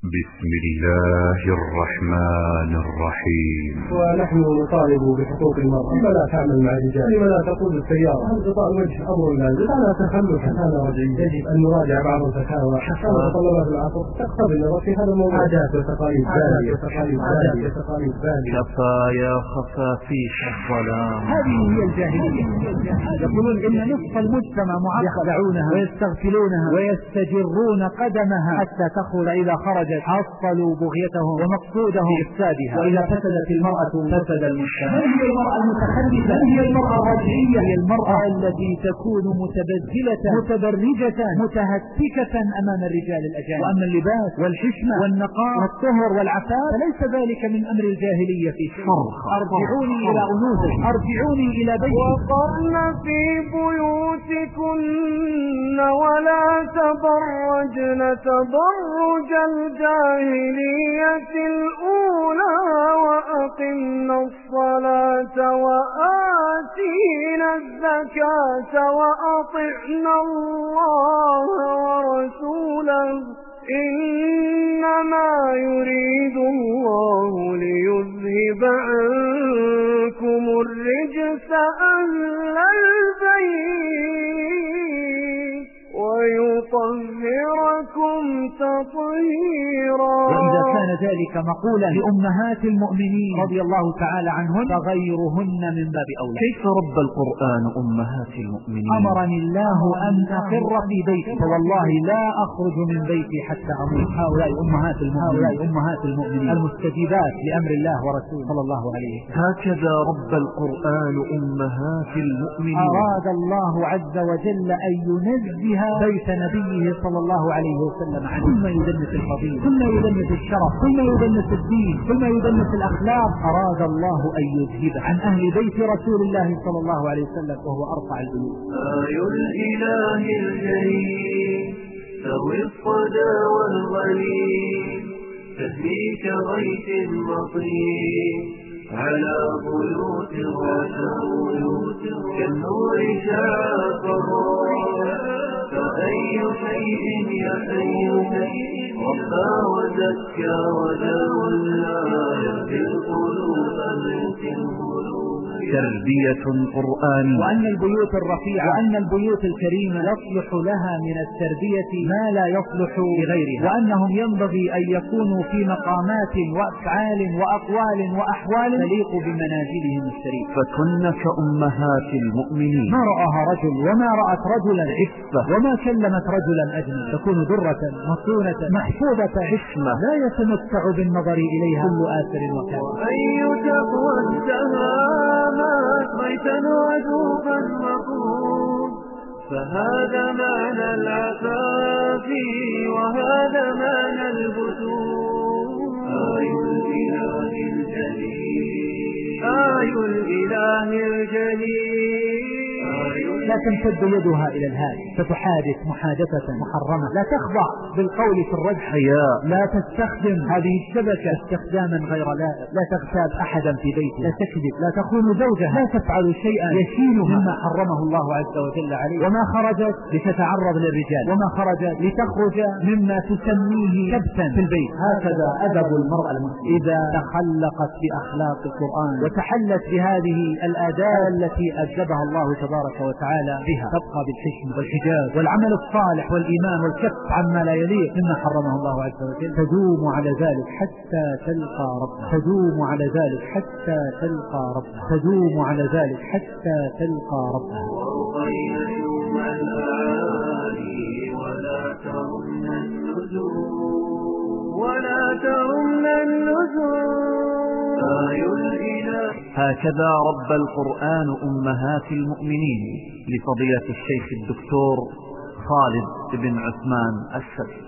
بسم الله الرحمن الرحيم. ونحن نطالب بحقوق المرأة. لما لا تعمل مع الرجال؟ لما لا تقود السيارة؟ هل غطاء الوجه أمر لازم؟ على تخلف هذا رجعي. يجب أن نراجع بعض الفتاوى حتى متطلبات العصر تقتضي النظر في هذا الموضوع. عادات وتقاليد بالية. كفى يا خفافيش الظلام. هذه هي الجاهلية. يقولون إن نصف المجتمع يخدعونها ويستغفلونها ويستجرون قدمها حتى تخرج. إذا خرجت حصلوا بغيتهم ومقصودهم بإفسادها، وإذا فسدت المرأة فسد المجتمع. هي المرأة المتخلفة، هي المرأة الرجعية، هي المرأة التي تكون متبذلة متبرجة متهتكة أمام الرجال الأجانب. وأما اللباس والحشمة والنقاء والطهر والعفاف فليس ذلك من أمر الجاهلية في شيء. أرجعوني إلى أنوثة، أرجعوني إلى بيتي. وقرن في بيوتكن ولا تبرجن تبرج الجاهلية الأولى وأقمنا الصلاة وآتينا الزكاة وأطعنا الله ورسوله إنما يريد الله ليذهب عنكم الرجس أهل البيت ويطهركم تطهيرا. وإذا كان ذلك مقولا لأمهات المؤمنين رضي الله تعالى عنهن فغيرهن من باب أولى. كيف رب القرآن أمهات المؤمنين؟ أمرني الله أن أقر في بيتي فوالله لا أخرج من بيتي حتى أموت. هؤلاء أمهات المؤمنين المستجيبات لأمر الله ورسوله صلى الله عليه وسلم. هكذا رب القرآن أمهات المؤمنين. أراد الله عز وجل أن ينزه بيت نبيه صلى الله عليه وسلم عنه. ثم يدنس الفضيلة، ثم يدنس الشرف، ثم يدنس الدين، ثم يدنس الأخلاق. أراد الله أن يذهب عن أهل بيت رسول الله صلى الله عليه وسلم وهو أرفع البيوت. آي الإله الجليل ذوي الصدى والغليل تهديك غيث مطير على بيوت الرسول كالنور شاف فأي شيء يا أي شيء ربى وزكى وتولى يهدي القلوب تربية قرآنية. وأن البيوت الرفيعة وأن البيوت الكريمة يصلح لها من التربية ما لا يصلح لغيرها، وأنهم ينبغي أن يكونوا في مقامات وأفعال وأقوال وأحوال تليق بمنازلهم الشريفة. فكن كأمهات المؤمنين. ما رآها رجل وما رأت رجلا عفة وما كلمت رجلا أجمل. تكون درة مصونة محفوظة حشمة لا يتمتع بالنظر إليها كل آثر وكافر. أي تقوى التهامات ميتا وجوفا مقود فهذا معنى العفاف وهذا معنى البذور. آي الإله الجليل، آي الإله الجليل. لا تمتد يدها إلى الهادي فتحادث محادثة محرمة. لا تخضع بالقول في الرجح. حياء. لا تستخدم هذه الشبكة استخداما غير لائق. لا تغتاب أحدا في بيته. لا تكذب. لا تخون زوجها. لا تفعل شيئا يشينها مما حرمه الله عز وجل عليه. وما خرجت لتتعرض للرجال، وما خرجت لتخرج مما تسميه كبتا في البيت. هكذا أدب المرأة المسلمة إذا تخلقت بأخلاق القرآن وتحلت بهذه الآداب التي أدبها الله تبارك وتعالى بها، تبقى بالحشم والحجاب والعمل الصالح والإيمان والكف عما لا يليق مما حرمه الله عز وجل. تدوم على ذلك حتى تلقى ربها. تدوم على ذلك حتى تلقى ربها. تدوم على ذلك حتى تلقى ربها. وأطينا يوم الآلي ولا ترمن النجوم ولا ترمن النجوم. آي الإله. هكذا رب القرآن أمهات المؤمنين لفضيلة الشيخ الدكتور خالد بن عثمان السبي.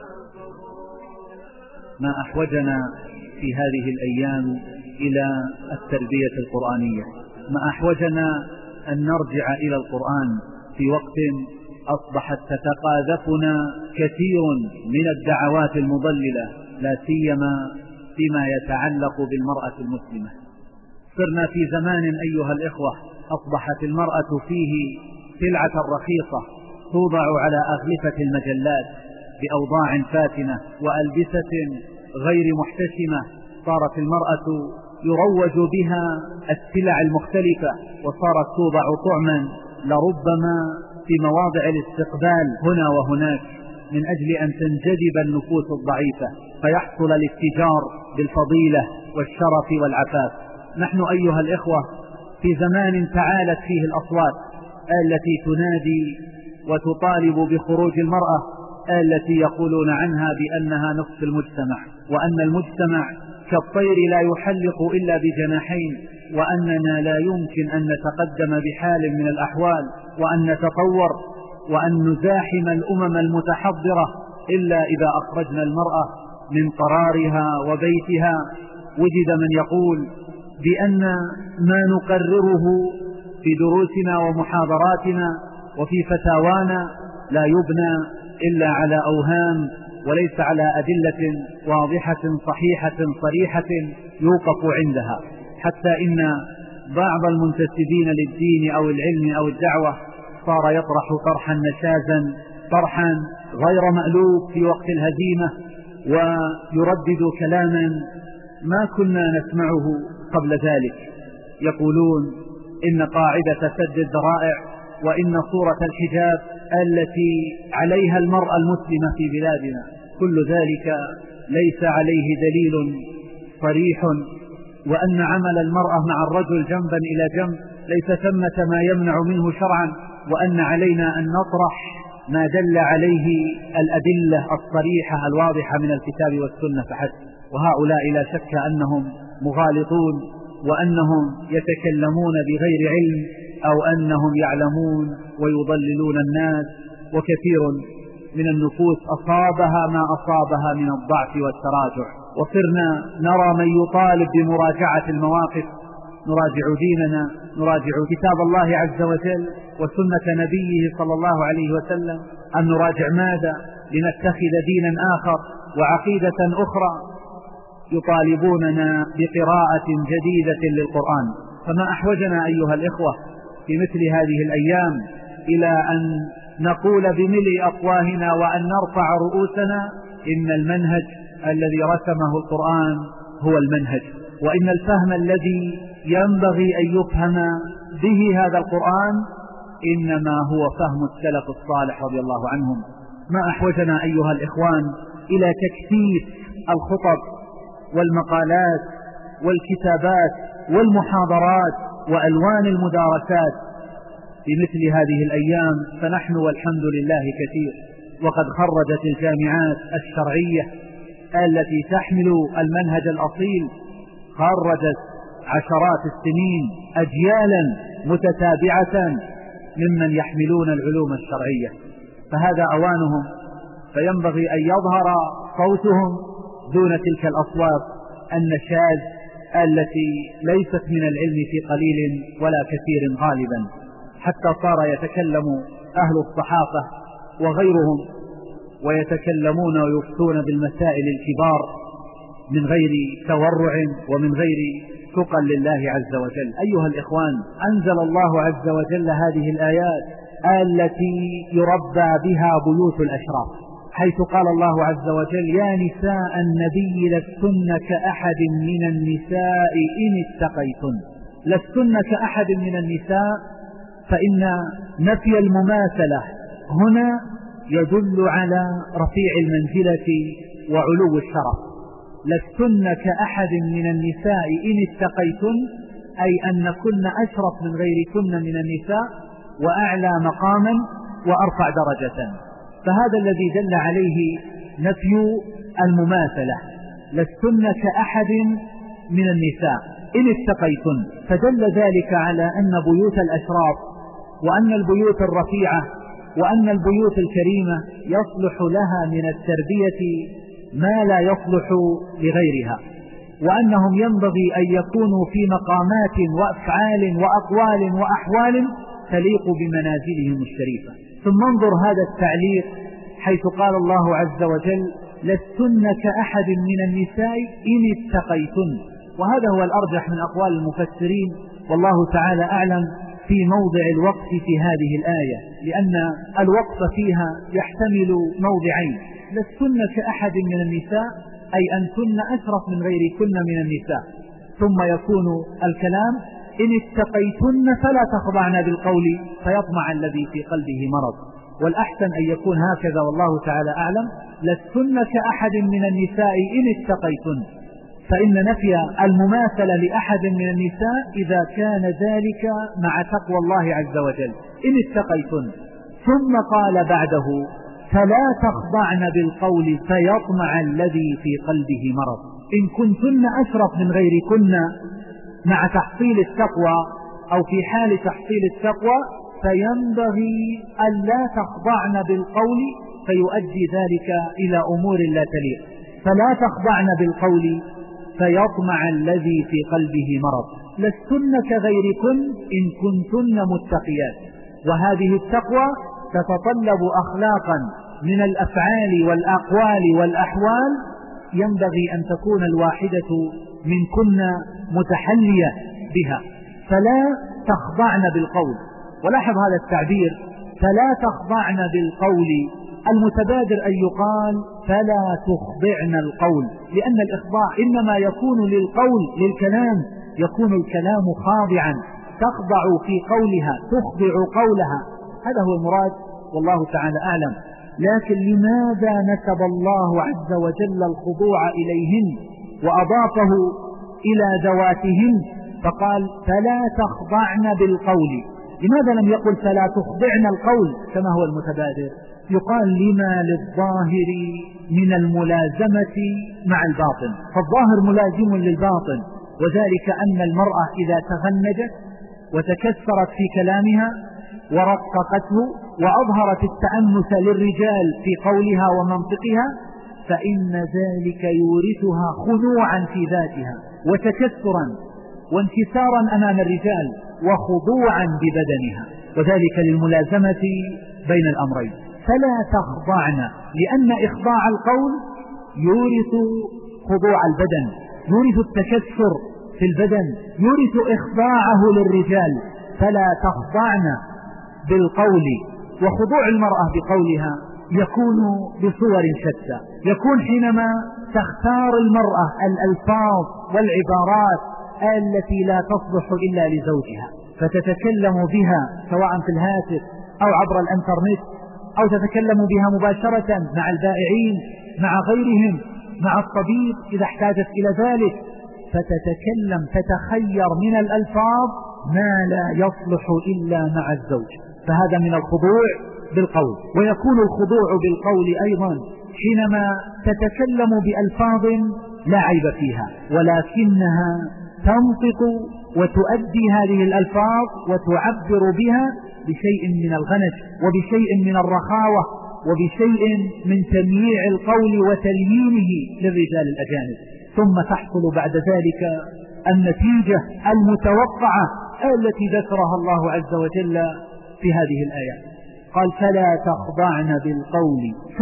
ما أحوجنا في هذه الأيام إلى التربية القرآنية، ما أحوجنا أن نرجع إلى القرآن في وقت أصبحت تتقاذفنا كثير من الدعوات المضللة، لا سيما فيما يتعلق بالمرأة المسلمة. صرنا في زمان أيها الإخوة أصبحت المرأة فيه سلعة رخيصة توضع على أغلفة المجلات بأوضاع فاتنة وألبسة غير محتشمة. صارت المرأة يروج بها السلع المختلفة، وصارت توضع طعما لربما في مواضع الاستقبال هنا وهناك من أجل أن تنجذب النفوس الضعيفة فيحصل الاتجار بالفضيلة والشرف والعفاف. نحن أيها الإخوة في زمان تعالت فيه الأصوات التي تنادي وتطالب بخروج المرأة، التي يقولون عنها بأنها نصف المجتمع، وأن المجتمع كالطير لا يحلق إلا بجناحين، وأننا لا يمكن أن نتقدم بحال من الأحوال وأن نتطور وأن نزاحم الأمم المتحضرة إلا إذا أخرجنا المرأة من قرارها وبيتها. وجد من يقول بأن ما نقرره في دروسنا ومحاضراتنا وفي فتاوانا لا يبنى إلا على أوهام وليس على أدلة واضحة صحيحة صريحة يوقف عندها، حتى إن بعض المنتسبين للدين أو العلم أو الدعوة صار يطرح طرحا نشازا، طرحا غير مألوف في وقت الهزيمة، ويردد كلاما ما كنا نسمعه قبل ذلك. يقولون إن قاعدة سد الذرائع وإن صورة الحجاب التي عليها المرأة المسلمة في بلادنا كل ذلك ليس عليه دليل صريح، وأن عمل المرأة مع الرجل جنبا إلى جنب ليس ثمة ما يمنع منه شرعا، وأن علينا أن نطرح ما دل عليه الأدلة الصريحة الواضحة من الكتاب والسنة فحسب. وهؤلاء لا شك أنهم مغالطون، وأنهم يتكلمون بغير علم، أو أنهم يعلمون ويضللون الناس. وكثير من النفوس أصابها ما أصابها من الضعف والتراجع، وصرنا نرى من يطالب بمراجعة المواقف. نراجع ديننا، نراجع كتاب الله عز وجل وسنة نبيه صلى الله عليه وسلم، أن نراجع ماذا لنتخذ دينا آخر وعقيدة أخرى. يطالبوننا بقراءة جديدة للقرآن، فما أحوجنا أيها الإخوة في مثل هذه الأيام إلى أن نقول بملء أفواهنا وأن نرفع رؤوسنا إن المنهج الذي رسمه القرآن هو المنهج، وإن الفهم الذي ينبغي أن يفهم به هذا القرآن إنما هو فهم السلف الصالح رضي الله عنهم. ما أحوجنا أيها الإخوان إلى تكثيف الخطب والمقالات والكتابات والمحاضرات وألوان المدارسات في مثل هذه الأيام، فنحن والحمد لله كثير، وقد خرجت الجامعات الشرعية التي تحمل المنهج الأصيل، خرجت عشرات السنين أجيالا متتابعة ممن يحملون العلوم الشرعية، فهذا أوانهم، فينبغي أن يظهر صوتهم دون تلك الأصوات النشاز التي ليست من العلم في قليل ولا كثير غالبا، حتى صار يتكلم أهل الصحافة وغيرهم ويتكلمون ويفتون بالمسائل الكبار من غير تورع ومن غير ثقل لله عز وجل. أيها الإخوان، أنزل الله عز وجل هذه الآيات التي يربى بها بيوت الأشراف، حيث قال الله عز وجل: يا نساء النبي لستن كأحد من النساء إن اتقيتن. لستن كأحد من النساء، فإن نفي المماثلة هنا يدل على رفيع المنزلة وعلو الشرف. لستن كأحد من النساء إن اتقيتن، أي أن كن أشرف من غيركن من النساء وأعلى مقاما وأرفع درجة، فهذا الذي دل عليه نفي المماثلة. لستن كأحد من النساء إن اتقيتن، فدل ذلك على أن بيوت الأشراف وأن البيوت الرفيعة وأن البيوت الكريمة يصلح لها من التربية ما لا يصلح لغيرها، وأنهم ينبغي أن يكونوا في مقامات وأفعال وأقوال وأحوال تليق بمنازلهم الشريفة. ثم انظر هذا التعليق حيث قال الله عز وجل: لستن كأحد من النساء إن اتقيتن، وهذا هو الأرجح من أقوال المفسرين، والله تعالى أعلم في موضع الوقف في هذه الآية، لأن الوقف فيها يحتمل موضعين: لستن كأحد من النساء، أي أنتن أشرف من غيركن من النساء. ثم يكون الكلام إن اتقيتن فلا تخضعن بالقول فيطمع الذي في قلبه مرض. والأحسن أن يكون هكذا والله تعالى أعلم: لستن كأحد من النساء إن اتقيتن، فإن نفي المماثلة لأحد من النساء إذا كان ذلك مع تقوى الله عز وجل. إن اتقيتن، ثم قال بعده: فلا تخضعن بالقول فيطمع الذي في قلبه مرض. إن كنتن أشرف من غيركن مع تحصيل التقوى أو في حال تحصيل التقوى، فينبغي أن لا تخضعن بالقول فيؤدي ذلك إلى أمور لا تليق. فلا تخضعن بالقول فيطمع الذي في قلبه مرض. لستن كغيركن إن كنتن متقيات. وهذه التقوى تتطلب أخلاقا من الأفعال والأقوال والأحوال ينبغي أن تكون الواحدة منكن متحلية بها. فلا تخضعن بالقول. ولاحظ هذا التعبير: فلا تخضعن بالقول. المتبادر أن يقال فلا تخضعن القول، لأن الإخضاع إنما يكون للقول، للكلام، يكون الكلام خاضعا، تخضع في قولها، تخضع قولها، هذا هو المراد والله تعالى أعلم. لكن لماذا نسب الله عز وجل الخضوع إليهن وأضافه إلى ذواتهن فقال فلا تخضعن بالقول؟ لماذا لم يقل فلا تخضعن القول كما هو المتبادر؟ يقال لما للظاهر من الملازمة مع الباطن، فالظاهر ملازم للباطن، وذلك أن المرأة إذا تغنجت وتكسرت في كلامها ورققته وأظهرت التأنس للرجال في قولها ومنطقها فإن ذلك يورثها خنوعا في ذاتها وتكسرا وانكسارا أمام الرجال وخضوعا ببدنها، وذلك للملازمة بين الأمرين. فلا تخضعن، لأن إخضاع القول يورث خضوع البدن، يورث التكسر في البدن، يورث إخضاعه للرجال. فلا تخضعن بالقول. وخضوع المرأة بقولها يكون بصور شتى، يكون حينما تختار المرأة الألفاظ والعبارات التي لا تصلح إلا لزوجها فتتكلم بها سواء في الهاتف أو عبر الانترنت أو تتكلم بها مباشرة مع البائعين مع غيرهم مع الطبيب إذا احتاجت إلى ذلك، فتتكلم تتخير من الألفاظ ما لا يصلح إلا مع الزوج، فهذا من الخضوع بالقول. ويكون الخضوع بالقول أيضا حينما تتكلم بألفاظ لا عيب فيها ولكنها تنطق وتؤدي هذه الألفاظ وتعبر بها بشيء من الغنج وبشيء من الرخاوة وبشيء من تمييع القول وتليينه للرجال الأجانب، ثم تحصل بعد ذلك النتيجة المتوقعة التي ذكرها الله عز وجل في هذه الآيات. قال فلا تخضعن بالقول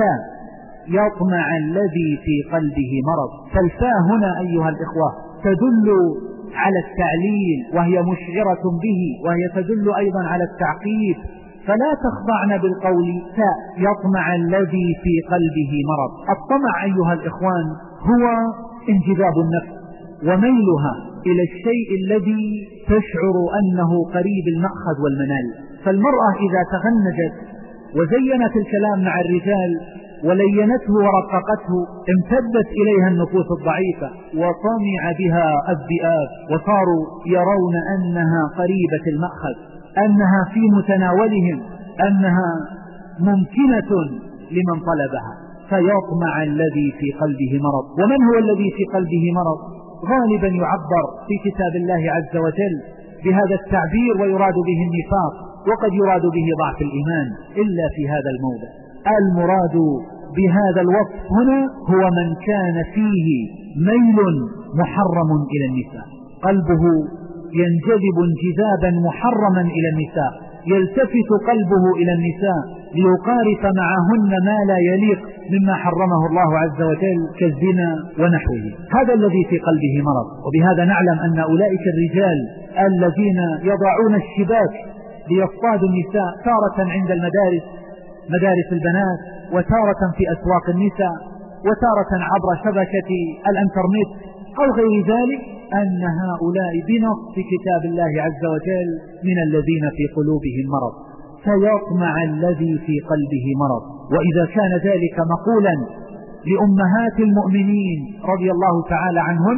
فيطمع الذي في قلبه مرض. فالفاء هنا أيها الإخوة تدل على التعليل وهي مشعرة به، وهي تدل أيضا على التعقيب. فلا تخضعن بالقول فيطمع الذي في قلبه مرض. الطمع أيها الإخوان هو انجذاب النفس وميلها إلى الشيء الذي تشعر أنه قريب المأخذ والمنال. فالمرأة إذا تغنجت وزينت الكلام مع الرجال ولينته ورققته امتدت إليها النفوس الضعيفة وطمع بها الذئاب وصاروا يرون أنها قريبة المأخذ، أنها في متناولهم، أنها ممكنة لمن طلبها. فيطمع الذي في قلبه مرض. ومن هو الذي في قلبه مرض؟ غالبا يعبر في كتاب الله عز وجل بهذا التعبير ويراد به النفاق، وقد يراد به ضعف الإيمان، إلا في هذا الموضع. المراد بهذا الوصف هنا هو من كان فيه ميل محرم إلى النساء، قلبه ينجذب انجذابا محرما إلى النساء، يلتفت قلبه إلى النساء ليقارف معهن ما لا يليق مما حرمه الله عز وجل كالزنا ونحوه. هذا الذي في قلبه مرض. وبهذا نعلم أن أولئك الرجال الذين يضعون الشباك ليصطادوا النساء تارة عند المدارس مدارس البنات، وتارة في أسواق النساء، وتارة عبر شبكة الانترنت أو غير ذلك، أن هؤلاء بنص في كتاب الله عز وجل من الذين في قلوبهم مرض، فيطمع الذي في قلبه مرض. وإذا كان ذلك مقولا لأمهات المؤمنين رضي الله تعالى عنهن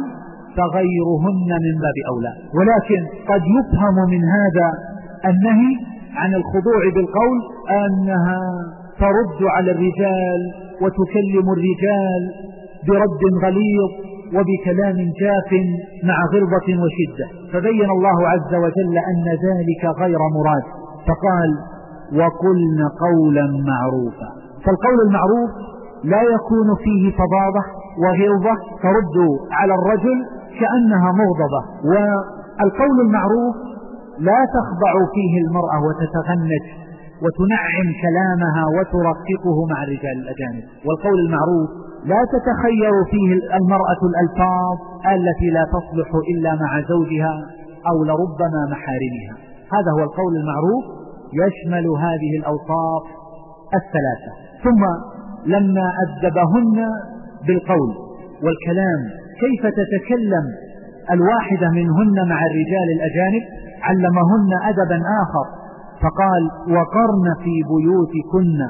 فغيرهن من باب أولى. ولكن قد يفهم من هذا النهي عن الخضوع بالقول أنها ترد على الرجال وتكلم الرجال برد غليظ وبكلام جاف مع غلظة وشدة، فبين الله عز وجل أن ذلك غير مراد، فقال وقلن قولا معروفا. فالقول المعروف لا يكون فيه فظاظة وغلظة ترد على الرجل كأنها مغضبة، والقول المعروف لا تخضع فيه المرأة وتتغنج وتنعم كلامها وترققه مع الرجال الأجانب. والقول المعروف لا تتخير فيه المرأة الألفاظ التي لا تصلح إلا مع زوجها أو لربما محارمها. هذا هو القول المعروف، يشمل هذه الأوصاف الثلاثة. ثم لما أدبهن بالقول والكلام كيف تتكلم الواحدة منهن مع الرجال الأجانب علمهن أدبا آخر، فقال وقرن في بيوتكن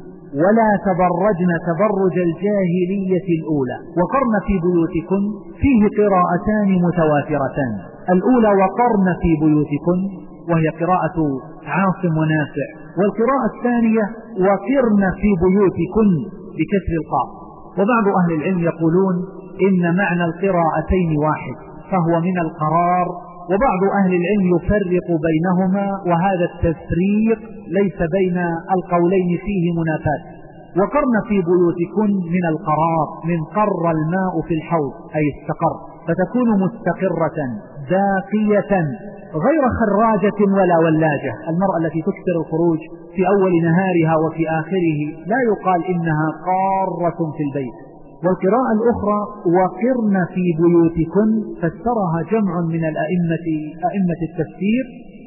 ولا تبرجن تبرج الجاهلية الأولى. وقرن في بيوتكن فيه قراءتان متواترتان، الأولى وقرن في بيوتكن وهي قراءة عاصم ونافع، والقراءة الثانية وقرن في بيوتكن بكسر القاف. وبعض أهل العلم يقولون إن معنى القراءتين واحد فهو من القرار، وبعض أهل العلم يفرق بينهما، وهذا التفريق ليس بين القولين فيه منافاة. وقرن في بيوتكن من القرار، من قر الماء في الحوض أي استقر، فتكون مستقرة ذاقية غير خراجة ولا ولاجة. المرأة التي تكثر الخروج في أول نهارها وفي آخره لا يقال إنها قارة في البيت. والقراءة الأخرى وقرن في بيوتكن فسرها جمع من أئمة التفسير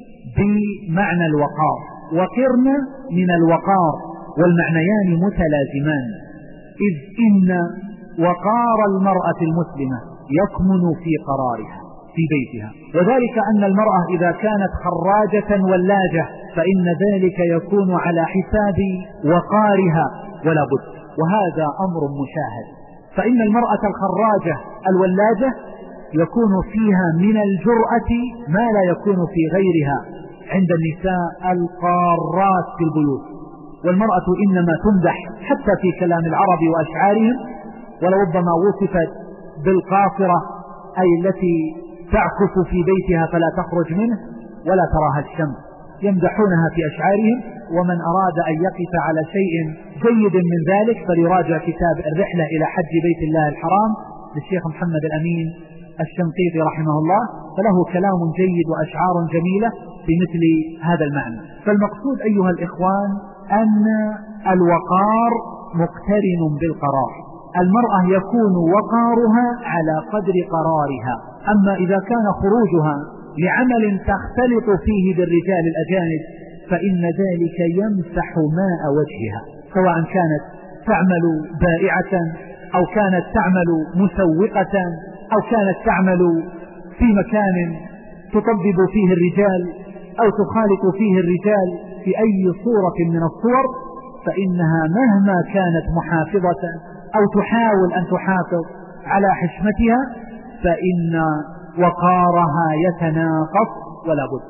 بمعنى الوقار، وقرن من الوقار، والمعنيان متلازمان، إذ إن وقار المرأة المسلمة يكمن في قرارها في بيتها، وذلك أن المرأة إذا كانت خراجة ولاجة فإن ذلك يكون على حساب وقارها ولا بد، وهذا أمر مشاهد. فإن المرأة الخراجة الولاجة يكون فيها من الجرأة ما لا يكون في غيرها عند النساء القارات في البيوت. والمرأة إنما تمدح حتى في كلام العرب وأشعارهم، ولربما وصفت بالقاصرة أي التي تعكف في بيتها فلا تخرج منه ولا تراها الشمس، يمدحونها في أشعارهم. ومن أراد أن يقف على شيء جيد من ذلك فليراجع كتاب الرحلة إلى حج بيت الله الحرام للشيخ محمد الأمين الشنقيطي رحمه الله، فله كلام جيد وأشعار جميلة في مثل هذا المعنى. فالمقصود أيها الإخوان أن الوقار مقترن بالقرار، المرأة يكون وقارها على قدر قرارها. أما إذا كان خروجها لعمل تختلط فيه بالرجال الأجانب فإن ذلك يمسح ماء وجهها، سواء كانت تعمل بائعة أو كانت تعمل مسوقة أو كانت تعمل في مكان تطبب فيه الرجال أو تخالط فيه الرجال في أي صورة من الصور، فإنها مهما كانت محافظة أو تحاول أن تحافظ على حشمتها فإن وقارها يتناقص ولا بد.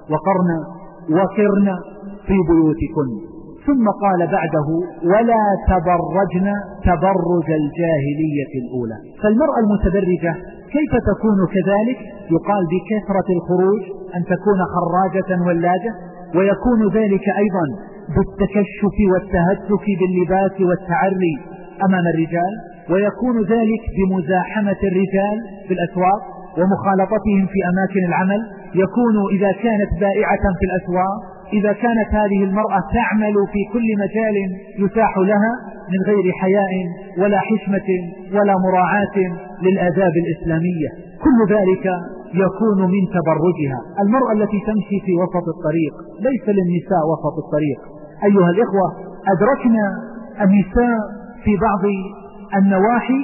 وقرن في بيوتكن. ثم قال بعده ولا تبرجن تبرج الجاهلية الأولى. فالمرأة المتبرجة كيف تكون كذلك؟ يقال بكثرة الخروج، أن تكون خراجة ولاجة، ويكون ذلك أيضا بالتكشف والتهتك باللباس والتعري أمام الرجال، ويكون ذلك بمزاحمة الرجال في الأسواق ومخالطتهم في أماكن العمل. يكون إذا كانت بائعة في الأسواق، إذا كانت هذه المرأة تعمل في كل مجال يتاح لها من غير حياء ولا حشمة ولا مراعاة للآداب الإسلامية، كل ذلك يكون من تبرجها. المرأة التي تمشي في وسط الطريق، ليس للنساء وسط الطريق أيها الإخوة، أدركنا النساء في بعض النواحي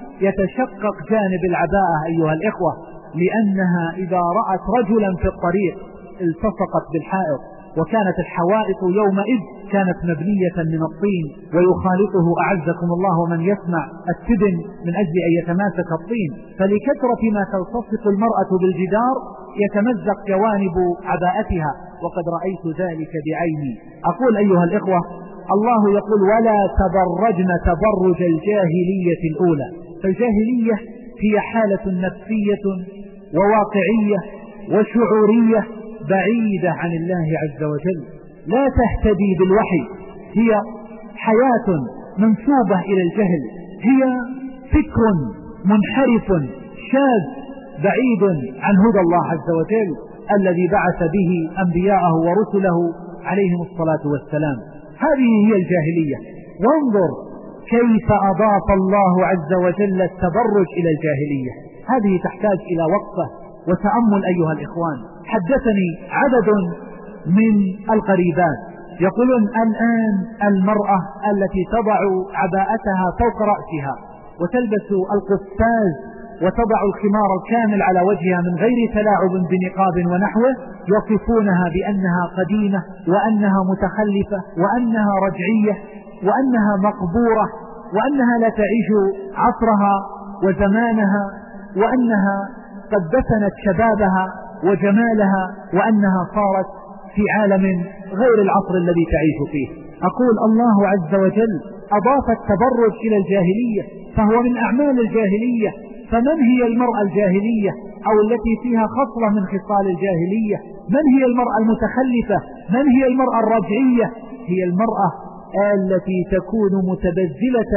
يتشقق جانب العباءة أيها الإخوة، لأنها إذا رأت رجلا في الطريق التصقت بالحائط، وكانت الحوائط يومئذ كانت مبنية من الطين ويخالطه أعزكم الله من يسمع التبن من أجل أن يتماسك الطين، فلكثرة ما تلتصق المرأة بالجدار يتمزق جوانب عباءتها، وقد رأيت ذلك بعيني. أقول أيها الإخوة، الله يقول ولا تبرجن تبرج الجاهلية الأولى. فالجاهلية هي حالة نفسية وواقعية وشعورية بعيدة عن الله عز وجل، لا تهتدي بالوحي، هي حياة منسوبة إلى الجهل، هي فكر منحرف شاذ بعيد عن هدى الله عز وجل الذي بعث به أنبياءه ورسله عليهم الصلاة والسلام. هذه هي الجاهلية. وانظر كيف أضاف الله عز وجل التبرج إلى الجاهلية. هذه تحتاج إلى وقفة وتأمل أيها الإخوان. حدثني عدد من القريبات يقولون الآن المرأة التي تضع عباءتها فوق رأسها وتلبس القفاز وتضع الخمار الكامل على وجهها من غير تلاعب بنقاب ونحوه، يصفونها بأنها قديمة وأنها متخلفة وأنها رجعية وأنها مقبورة وأنها لا تعيش عصرها وزمانها وأنها قد دفنت شبابها وجمالها وأنها صارت في عالم غير العصر الذي تعيش فيه. أقول الله عز وجل أضاف التبرج إلى الجاهلية، فهو من أعمال الجاهلية. فمن هي المرأة الجاهلية أو التي فيها خصلة من خصال الجاهلية؟ من هي المرأة المتخلفة؟ من هي المرأة الرجعية؟ هي المرأة التي تكون متبذلة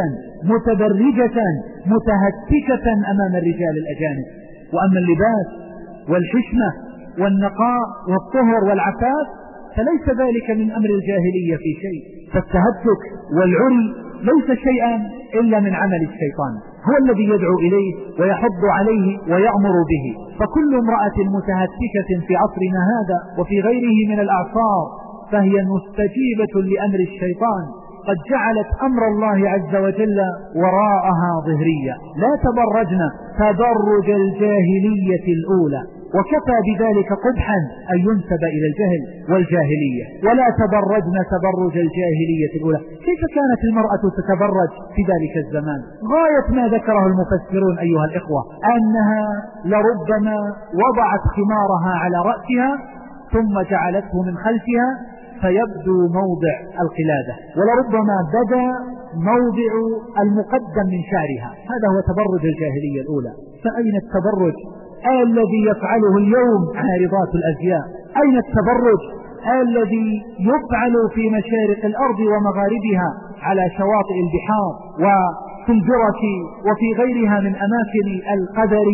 متبرجة متهتكة أمام الرجال الأجانب. وأما اللباس والحشمة والنقاء والطهر والعفاف فليس ذلك من أمر الجاهلية في شيء. فالتهتك والعري ليس شيئا إلا من عمل الشيطان، هو الذي يدعو إليه ويحض عليه ويأمر به. فكل امرأة متهتكة في عصرنا هذا وفي غيره من الأعصار فهي مستجيبة لأمر الشيطان، قد جعلت أمر الله عز وجل وراءها ظهرية. لا تبرجن تبرج الجاهلية الأولى، وكفى بذلك قبحا أن ينسب إلى الجهل والجاهلية. ولا تبرجن تبرج الجاهلية الأولى. كيف كانت المرأة تتبرج في ذلك الزمان؟ غاية ما ذكره المفسرون أيها الإخوة أنها لربما وضعت خمارها على رأسها ثم جعلته من خلفها فيبدو موضع القلادة، ولربما بدا موضع المقدم من شعرها. هذا هو تبرج الجاهلية الأولى. فأين التبرج الذي يفعله اليوم عارضات الأزياء؟ أين التبرج الذي يفعل في مشارق الأرض ومغاربها على شواطئ البحار وفي الجرة وفي غيرها من أماكن القدر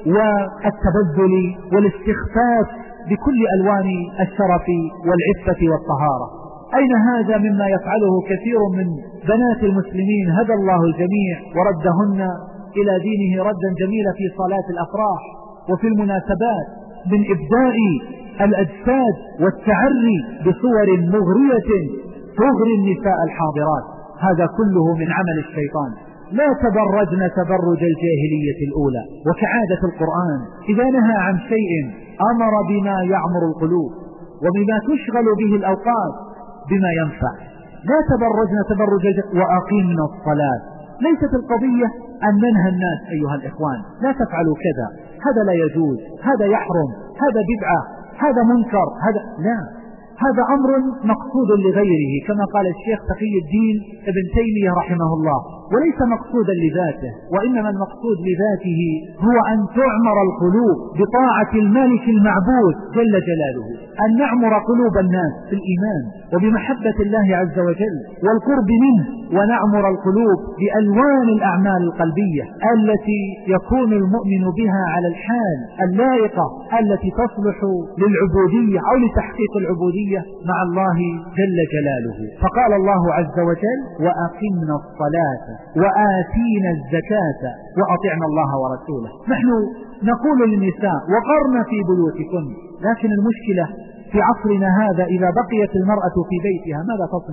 والتبذل والاستخفاف بكل ألوان الشرف والعفة والطهارة؟ أين هذا مما يفعله كثير من بنات المسلمين هدى الله الجميع وردهن إلى دينه ردا جميلا في صلاة الأفراح وفي المناسبات من إبداء الأجساد والتعري بصور مغرية تغري النساء الحاضرات؟ هذا كله من عمل الشيطان. لا تبرجن تبرج الجاهلية الأولى. وكعادة القرآن إذا نهى عن شيء أمر بما يعمر القلوب وبما تشغل به الأوقات بما ينفع. لا تبرجن تبرج وأقيمنا الصلاة. ليست القضية أن ننهى الناس أيها الإخوان لا تفعلوا كذا، هذا لا يجوز، هذا يحرم، هذا بدعة، هذا منكر، هذا لا، هذا أمر مقصود لغيره كما قال الشيخ تقي الدين ابن تيمية رحمه الله، وليس مقصودا لذاته، وإنما المقصود لذاته هو أن تعمر القلوب بطاعة الملك المعبود جل جلاله، أن نعمر قلوب الناس بالإيمان وبمحبة الله عز وجل والقرب منه، ونعمر القلوب بألوان الأعمال القلبية التي يكون المؤمن بها على الحال اللائقة التي تصلح للعبودية أو لتحقيق العبودية مع الله جل جلاله. فقال الله عز وجل وأقمنا الصلاة وآتينا الزكاة وأطعنا الله ورسوله. نحن نقول للنساء وقرن في بيوتكن، لكن المشكلة في عصرنا هذا إذا بقيت المرأة في بيتها ماذا تصنع؟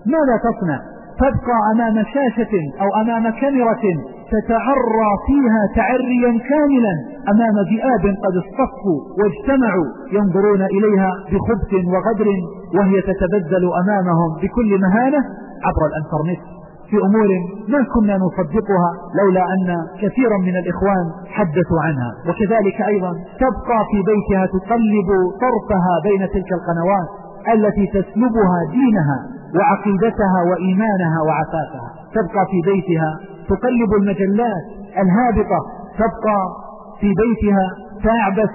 ماذا تصنع؟ تبقى أمام شاشة أو أمام كاميرا تتعرى فيها تعريا كاملا أمام ذئاب قد اصطفوا واجتمعوا ينظرون إليها بخبث وغدر، وهي تتبدل أمامهم بكل مهانة عبر الانترنت في أمور ما كنا نصدقها لولا أن كثيرا من الإخوان حدثوا عنها. وكذلك أيضا تبقى في بيتها تقلب طرفها بين تلك القنوات التي تسلبها دينها وعقيدتها وإيمانها وعفافها. تبقى في بيتها تقلب المجلات الهابطة، تبقى في بيتها تعبث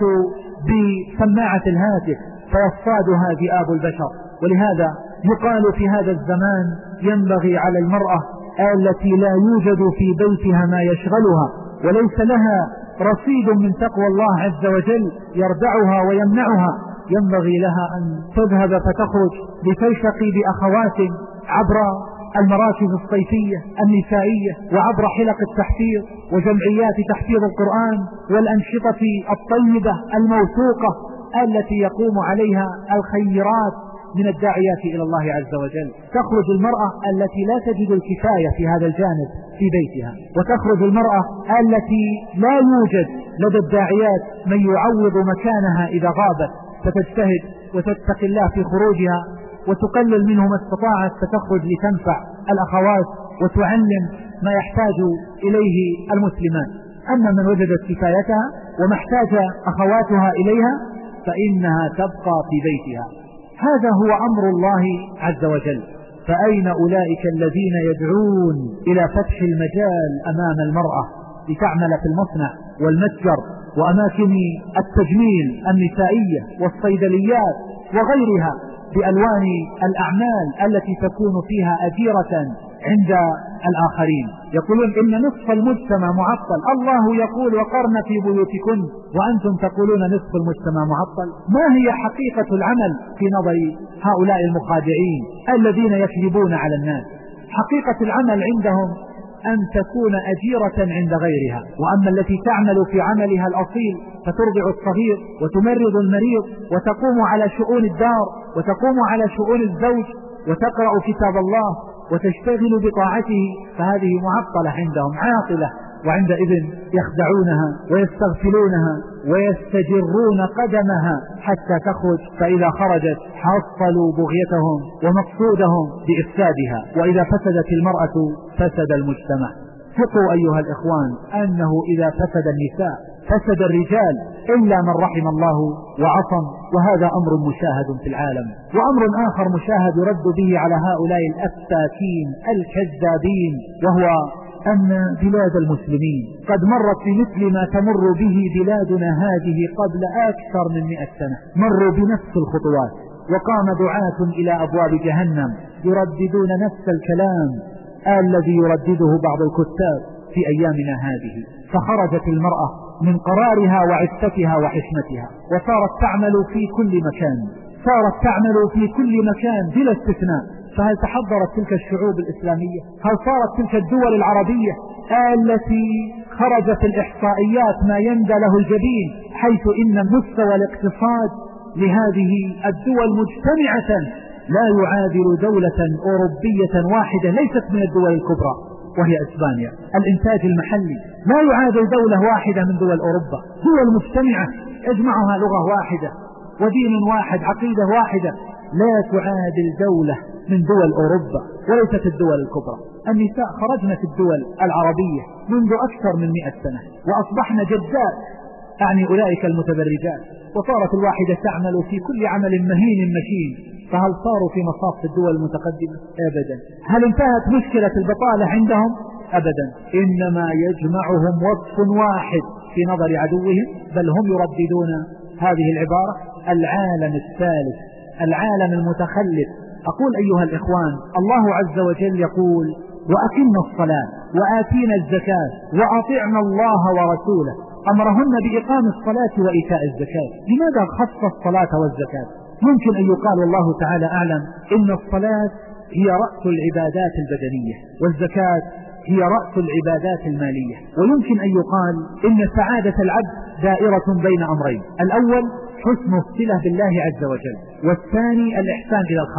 بسماعة الهاتف فيصطادها ذئاب البشر. ولهذا يقال في هذا الزمان ينبغي على المرأة التي لا يوجد في بيتها ما يشغلها وليس لها رصيد من تقوى الله عز وجل يردعها ويمنعها، ينبغي لها أن تذهب فتخرج لتلتقي بأخوات عبر المراكز الصيفية النسائية وعبر حلق التحفيظ وجمعيات تحفيظ القرآن والأنشطة الطيبة الموثوقة التي يقوم عليها الخيرات من الداعيات إلى الله عز وجل. تخرج المرأة التي لا تجد الكفاية في هذا الجانب في بيتها، وتخرج المرأة التي لا يوجد لدى الداعيات من يعوض مكانها إذا غابت، فتجتهد وتتقي الله في خروجها وتقلل منه ما استطاعت، فتخرج لتنفع الأخوات وتعلم ما يحتاج إليه المسلمات. أما من وجدت كفايتها وما احتاج أخواتها إليها فإنها تبقى في بيتها. هذا هو أمر الله عز وجل. فأين أولئك الذين يدعون إلى فتح المجال أمام المرأة لتعمل في المصنع والمتجر وأماكن التجميل النسائية والصيدليات وغيرها بألوان الأعمال التي تكون فيها أجيرة عند الآخرين؟ يقولون إن نصف المجتمع معطل. الله يقول وقرن في بيوتكن وأنتم تقولون نصف المجتمع معطل. ما هي حقيقة العمل في نظر هؤلاء المخادعين الذين يكذبون على الناس؟ حقيقة العمل عندهم أن تكون أجيرة عند غيرها، وأما التي تعمل في عملها الأصيل فترضع الصغير وتمرض المريض وتقوم على شؤون الدار وتقوم على شؤون الزوج وتقرأ كتاب الله وتشتغل بطاعته، فهذه معطلة عندهم عاطلة، وعندئذ يخدعونها ويستغفلونها ويستجرون قدمها حتى تخرج، فإذا خرجت حصلوا بغيتهم ومقصودهم بإفسادها. وإذا فسدت المرأة فسد المجتمع. ثقوا أيها الإخوان أنه إذا فسد النساء فسد الرجال إلا من رحم الله وعصم، وهذا أمر مشاهد في العالم. وأمر آخر مشاهد يرد به على هؤلاء الأفاكين الكذابين، وهو أن بلاد المسلمين قد مرت بمثل ما تمر به بلادنا هذه قبل أكثر من 100 سنة. مروا بنفس الخطوات، وقام دعاة إلى أبواب جهنم يرددون نفس الكلام الذي يردده بعض الكتاب في أيامنا هذه. فخرجت المرأة من قرارها وعفتها وحشمتها وصارت تعمل في كل مكان، صارت تعمل في كل مكان بلا استثناء. فهل تحضرت تلك الشعوب الإسلامية؟ هل صارت تلك الدول العربية التي خرجت الإحصائيات ما يندى له الجبين، حيث إن مستوى الاقتصاد لهذه الدول مجتمعة لا يعادل دولة أوروبية واحدة ليست من الدول الكبرى وهي إسبانيا؟ الإنتاج المحلي لا يعادل دولة واحدة من دول أوروبا. دول مجتمعة يجمعها لغة واحدة ودين واحد عقيدة واحدة، لا تعادل دولة من دول أوروبا وليست الدول الكبرى. النساء خرجن في الدول العربية منذ أكثر من 100 سنة وأصبحن جدات، أعني أولئك المتبرجات، وصارت الواحدة تعمل في كل عمل مهين مشين. فهل صاروا في مصاف الدول المتقدمة؟ أبدا. هل انتهت مشكلة البطالة عندهم؟ أبدا. إنما يجمعهم وصف واحد في نظر عدوهم، بل هم يرددون هذه العبارة: العالم الثالث، العالم المتخلف. أقول أيها الإخوان، الله عز وجل يقول: وأقمنا الصلاة وآتينا الزكاة وأطعنا الله ورسوله. أمرهن بإقام الصلاة وإيتاء الزكاة. لماذا خص الصلاة والزكاة؟ ممكن أن يقال والله تعالى أعلم إن الصلاة هي رأس العبادات البدنية والزكاة هي رأس العبادات المالية. ويمكن أن يقال إن سعادة العبد دائرة بين أمرين: الأول حسن الصلة بالله عز وجل، والثاني الإحسان إلى الخلق.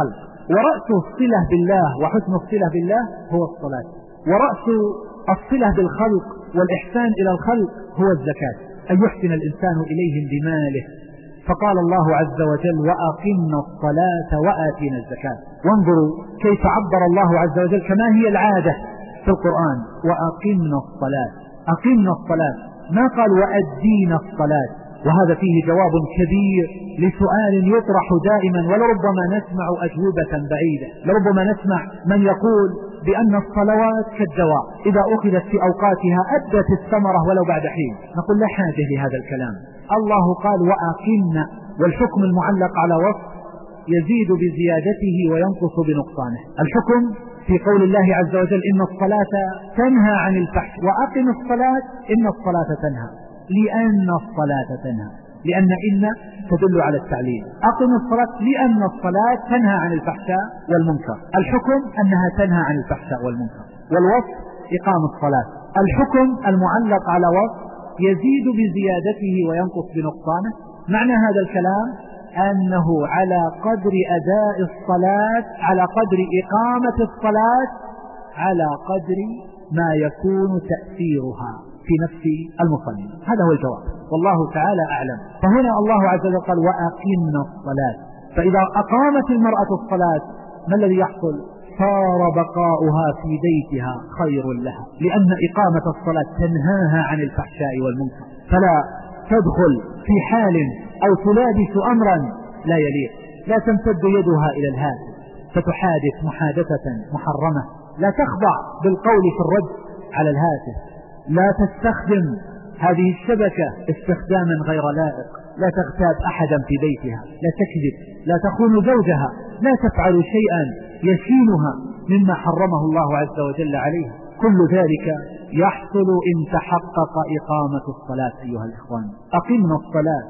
ورأس الصلة بالله وحسن الصلة بالله هو الصلاة، ورأس الصلة بالخلق والإحسان إلى الخلق هو الزكاة، أن يحسن الإنسان إليهم بماله. فقال الله عز وجل وأقمنا الصلاة وآتينا الزكاة. وانظروا كيف عبر الله عز وجل كما هي العادة في القرآن، وأقمنا الصلاة، أقمنا الصلاة، ما قال وأدينا الصلاة. وهذا فيه جواب كبير لسؤال يطرح دائما، ولربما نسمع أجوبة بعيدة. لربما نسمع من يقول بأن الصلوات كالدواء، إذا أخذت في أوقاتها أدت الثمرة ولو بعد حين. نقول لا حاجة لهذا الكلام. الله قال وأقمنا، والحكم المعلق على وصف يزيد بزيادته وينقص بنقصانه. الحكم في قول الله عز وجل إن الصلاة تنهى عن الفحش، وأقم الصلاة إن الصلاة تنهى، لأن الصلاة تنهى، لأن إن تدل على التعليل. أقم الصلاة لأن الصلاة تنهى عن الفحشاء والمنكر. الحكم أنها تنهى عن الفحشاء والمنكر، والوصف إقام الصلاة. الحكم المعلق على وصف يزيد بزيادته وينقص بنقصانه. معنى هذا الكلام أنه على قدر أداء الصلاة، على قدر إقامة الصلاة، على قدر ما يكون تأثيرها في نفس المصلي. هذا هو الجواب، والله تعالى أعلم. فهنا الله عز وجل قال وأقمنا الصلاة، فإذا أقامت المرأة الصلاة ما الذي يحصل؟ صار بقاؤها في بيتها خير لها، لأن إقامة الصلاة تنهاها عن الفحشاء والمنكر، فلا تدخل في حال أو تلابس أمرا لا يليق، لا تمتد يدها إلى الهاتف فتحادث محادثة محرمة، لا تخضع بالقول في الرد على الهاتف، لا تستخدم هذه الشبكة استخداما غير لائق، لا تغتاب أحدا في بيتها، لا تكذب، لا تخون زوجها، لا تفعل شيئا يشينها مما حرمه الله عز وجل عليها. كل ذلك يحصل إن تحقق إقامة الصلاة. أيها الإخوان، أقمنا الصلاة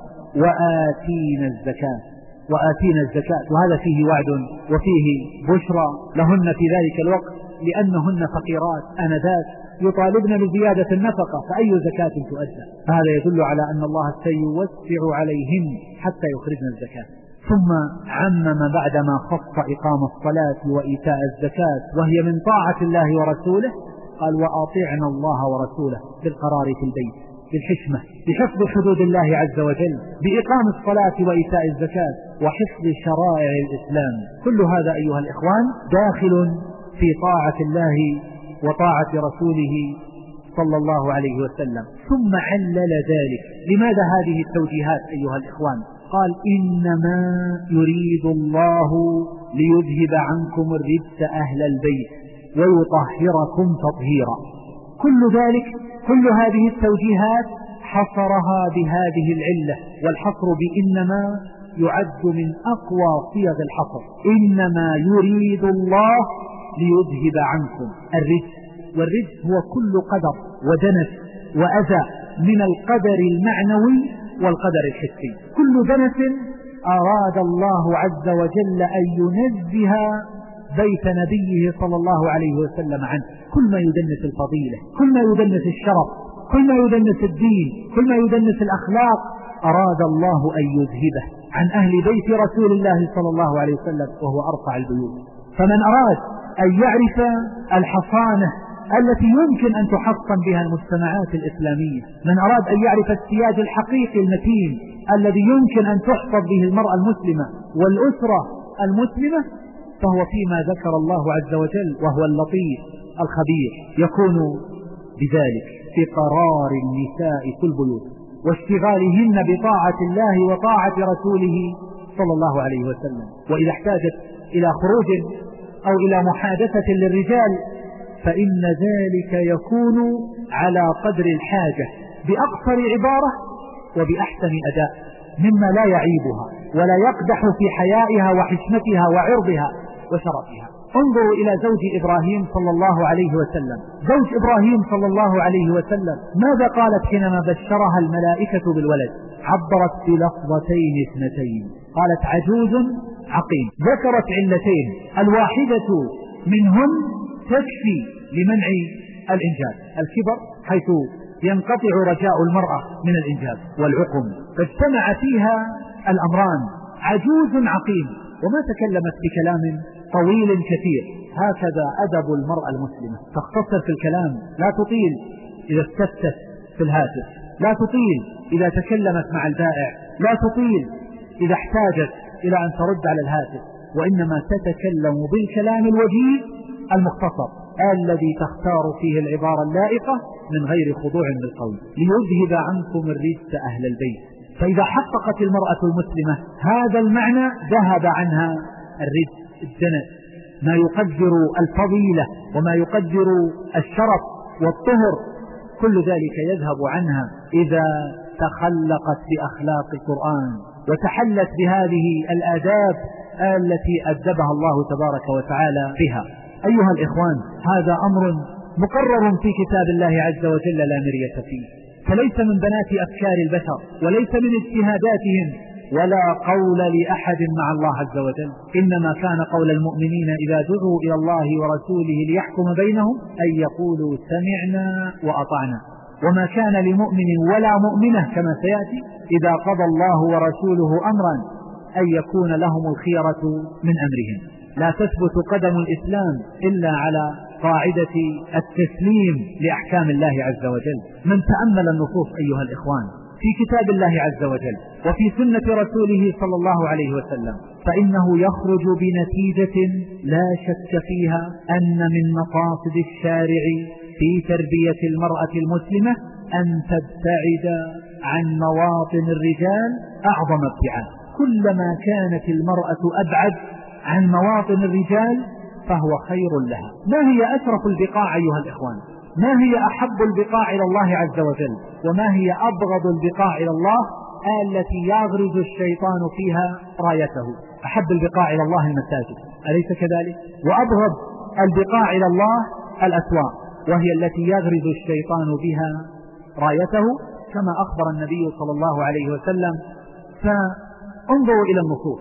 وآتينا الزكاة، وآتينا الزكاة، وهذا فيه وعد وفيه بشرى لهن في ذلك الوقت، لأنهن فقيرات آنذاك يطالبن بزيادة النفقة، فأي زكاة تؤدى؟ فهذا يدل على أن الله سيوسع عليهن حتى يخرجن الزكاة. ثم عمم بعدما خص إقام الصلاة وإيتاء الزكاة وهي من طاعة الله ورسوله، قال وأطيعنا الله ورسوله بالقرار في البيت، بالحشمة، بحفظ حدود الله عز وجل، بإقام الصلاة وإيتاء الزكاة وحفظ شرائع الإسلام. كل هذا أيها الإخوان داخل في طاعة الله وطاعة رسوله صلى الله عليه وسلم. ثم علل ذلك. لماذا هذه التوجيهات أيها الإخوان؟ قال إنما يريد الله ليذهب عنكم الرجس أهل البيت ويطهركم تطهيرا. كل ذلك، كل هذه التوجيهات حصرها بهذه العلة، والحصر بإنما يعد من أقوى صيغ الحصر. إنما يريد الله ليذهب عنكم الرجس، والرجس هو كل قدر ودنس وأذى من القدر المعنوي والقدر الحسي. كل دنس أراد الله عز وجل أن ينزه بيت نبيه صلى الله عليه وسلم عنه. كل ما يدنس الفضيلة، كل ما يدنس الشرف، كل ما يدنس الدين، كل ما يدنس الأخلاق، أراد الله أن يذهبه عن أهل بيت رسول الله صلى الله عليه وسلم، وهو أرفع البيوت. فمن أراد أن يعرف الحصانة التي يمكن أن تحصن بها المجتمعات الإسلامية، من أراد أن يعرف السياج الحقيقي المتين الذي يمكن أن تحفظ به المرأة المسلمة والأسرة المسلمة، فهو فيما ذكر الله عز وجل وهو اللطيف الخبير يكون بذلك في قرار النساء في البيوت واشتغالهن بطاعة الله وطاعة رسوله صلى الله عليه وسلم. وإذا احتاجت إلى خروج أو إلى محادثة للرجال فإن ذلك يكون على قدر الحاجة، بأقصر عبارة وبأحسن أداء، مما لا يعيبها ولا يقدح في حيائها وحشمتها وعرضها وشرفها. انظروا إلى زوج إبراهيم صلى الله عليه وسلم. زوج إبراهيم صلى الله عليه وسلم ماذا قالت حينما بشرها الملائكة بالولد؟ عبرت بلفظتين اثنتين، قالت عجوز عقيم. ذكرت علتين، الواحدة منهن تكفي لمنع الإنجاب، الكبر حيث ينقطع رجاء المرأة من الإنجاب، والعقم، فاجتمع فيها الأمران، عجوز عقيم. وما تكلمت بكلام طويل كثير. هكذا أدب المرأة المسلمة، تختصر في الكلام، لا تطيل إذا استفتت في الهاتف، لا تطيل إذا تكلمت مع البائع، لا تطيل إذا احتاجت إلى أن ترد على الهاتف، وإنما تتكلم بالكلام الوجيه المختصر الذي تختار فيه العبارة اللائقة من غير خضوع بالقول، ليذهب عنكم الرجس أهل البيت. فإذا حققت المرأة المسلمة هذا المعنى ذهب عنها الرجس، الدنس، ما يقدر الفضيلة وما يقدر الشرف والطهر، كل ذلك يذهب عنها إذا تخلقت بأخلاق القرآن وتحلت بهذه الآداب التي أدبها الله تبارك وتعالى بها. أيها الإخوان، هذا أمر مقرر في كتاب الله عز وجل لا مرية فيه، فليس من بنات أفكار البشر وليس من اجتهاداتهم ولا قول لأحد مع الله عز وجل، إنما كان قول المؤمنين إذا دعوا إلى الله ورسوله ليحكم بينهم أن يقولوا سمعنا وأطعنا، وما كان لمؤمن ولا مؤمنة كما سيأتي إذا قضى الله ورسوله أمرا أن يكون لهم الخيرة من أمرهم. لا تثبت قدم الإسلام إلا على قاعدة التسليم لأحكام الله عز وجل. من تأمل النصوص أيها الإخوان في كتاب الله عز وجل وفي سنة رسوله صلى الله عليه وسلم فإنه يخرج بنتيجة لا شك فيها أن من مقاصد الشارع في تربية المرأة المسلمة أن تبتعد عن مواطن الرجال أعظم ابتعاد. كلما كانت المرأة أبعد عن مواطن الرجال فهو خير لها. ما هي أشرف البقاع أيها الإخوان؟ ما هي أحب البقاع إلى الله عز وجل؟ وما هي أبغض البقاع إلى الله التي يغرز الشيطان فيها رايته؟ أحب البقاع إلى الله المساجد، أليس كذلك؟ وأبغض البقاع إلى الله الأسواق، وهي التي يغرز الشيطان بها رايته كما أخبر النبي صلى الله عليه وسلم. فانظروا إلى النصوص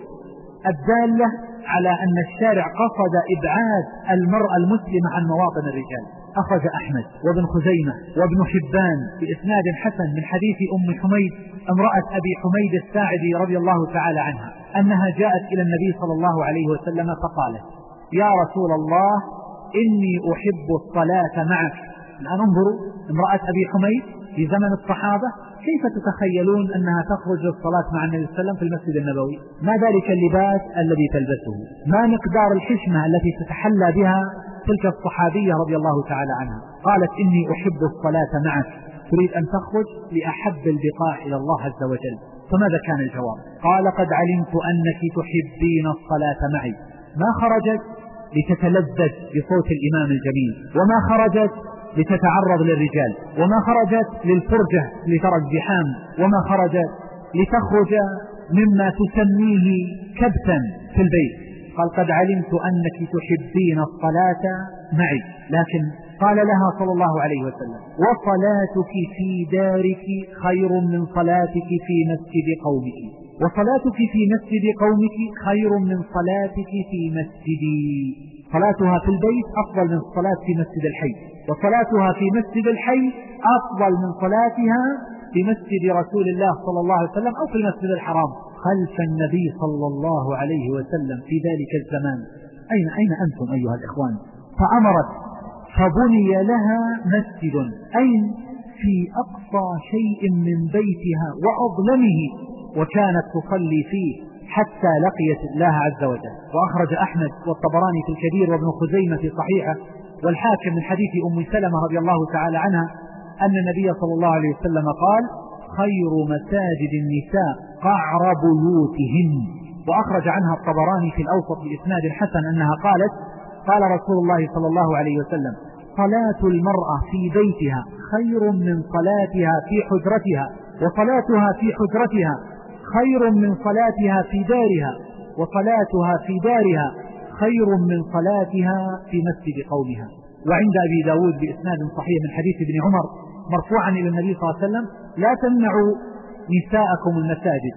الدالة على أن الشارع قصد إبعاد المرأة المسلمة عن مواطن الرجال. أخرج أحمد وابن خزيمة وابن حبان بإسناد حسن من حديث أم حميد امرأة أبي حميد الساعدي رضي الله تعالى عنها أنها جاءت إلى النبي صلى الله عليه وسلم فقالت: يا رسول الله إني أحب الصلاة معك. الآن انظروا، امرأة أبي حميد في زمن الصحابة كيف تتخيلون أنها تخرج للصلاة مع النبي صلى الله عليه وسلم في المسجد النبوي؟ ما ذلك اللباس الذي تلبسه؟ ما مقدار الحشمة التي تتحلى بها تلك الصحابية رضي الله تعالى عنها؟ قالت: إني أحب الصلاة معك. تريد أن تخرج لأحب البقاع إلى الله عز وجل. فماذا كان الجواب؟ قال: قد علمت أنك تحبين الصلاة معي. ما خرجت لتتلذذ بصوت الإمام الجميل، وما خرجت لتتعرض للرجال، وما خرجت للفرجة لترى الزحام، وما خرجت لتخرج مما تسميه كبتا في البيت. قال: قد علمت أنك تحبين الصلاة معي. لكن قال لها صلى الله عليه وسلم: وصلاتك في دارك خير من صلاتك في مسجد قومك، وصلاتك في مسجد قومك خير من صلاتك في مسجدي. صلاتها في البيت أفضل من الصلاة في مسجد الحي، وصلاتها في مسجد الحي أفضل من صلاتها في مسجد رسول الله صلى الله عليه وسلم أو في المسجد الحرام خلف النبي صلى الله عليه وسلم في ذلك الزمان. أين أنتم أيها الإخوان؟ فأمرت فبني لها مسجد، أين؟ في أقصى شيء من بيتها وأظلمه، وكانت تصلي فيه حتى لقيت الله عز وجل. وأخرج أحمد والطبراني في الكبير وابن خزيمة في صحيحه والحاكم من حديث أم سلمة رضي الله تعالى عنها أن النبي صلى الله عليه وسلم قال: خير مساجد النساء قعر بيوتهن. وأخرج عنها الطبراني في الأوسط بإسناد حسن أنها قالت: قال رسول الله صلى الله عليه وسلم: صلاة المرأة في بيتها خير من صلاتها في حجرتها، وصلاتها في حجرتها خير من صلاتها في دارها، وصلاتها في دارها خير من صلاتها في مسجد قومها. وعند أبي داود بإسناد صحيح من حديث ابن عمر مرفوعا إلى النبي صلى الله عليه وسلم: لا تمنعوا نساءكم المساجد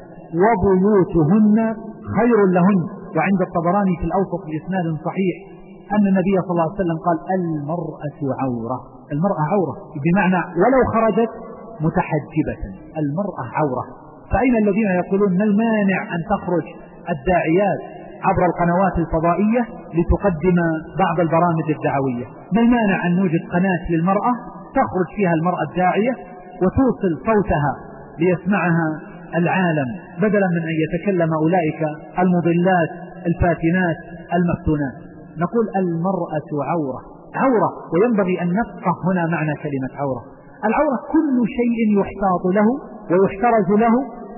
وبيوتهن خير لهن. وعند الطبراني في الأوسط بإسناد صحيح أن النبي صلى الله عليه وسلم قال: المرأة عورة. المرأة عورة بمعنى ولو خرجت متحجبة، المرأة عورة. فأين الذين يقولون ما المانع أن تخرج الداعيات عبر القنوات الفضائية لتقدم بعض البرامج الدعوية. ما المانع أن نوجد قناة للمرأة تخرج فيها المرأة الداعية وتوصل صوتها ليسمعها العالم، بدلا من أن يتكلم أولئك المضلات الفاتنات المفتونات. نقول المرأة عورة، وينبغي أن نفقه هنا معنى كلمة عورة. العورة كل شيء يحتاط له ويحترز له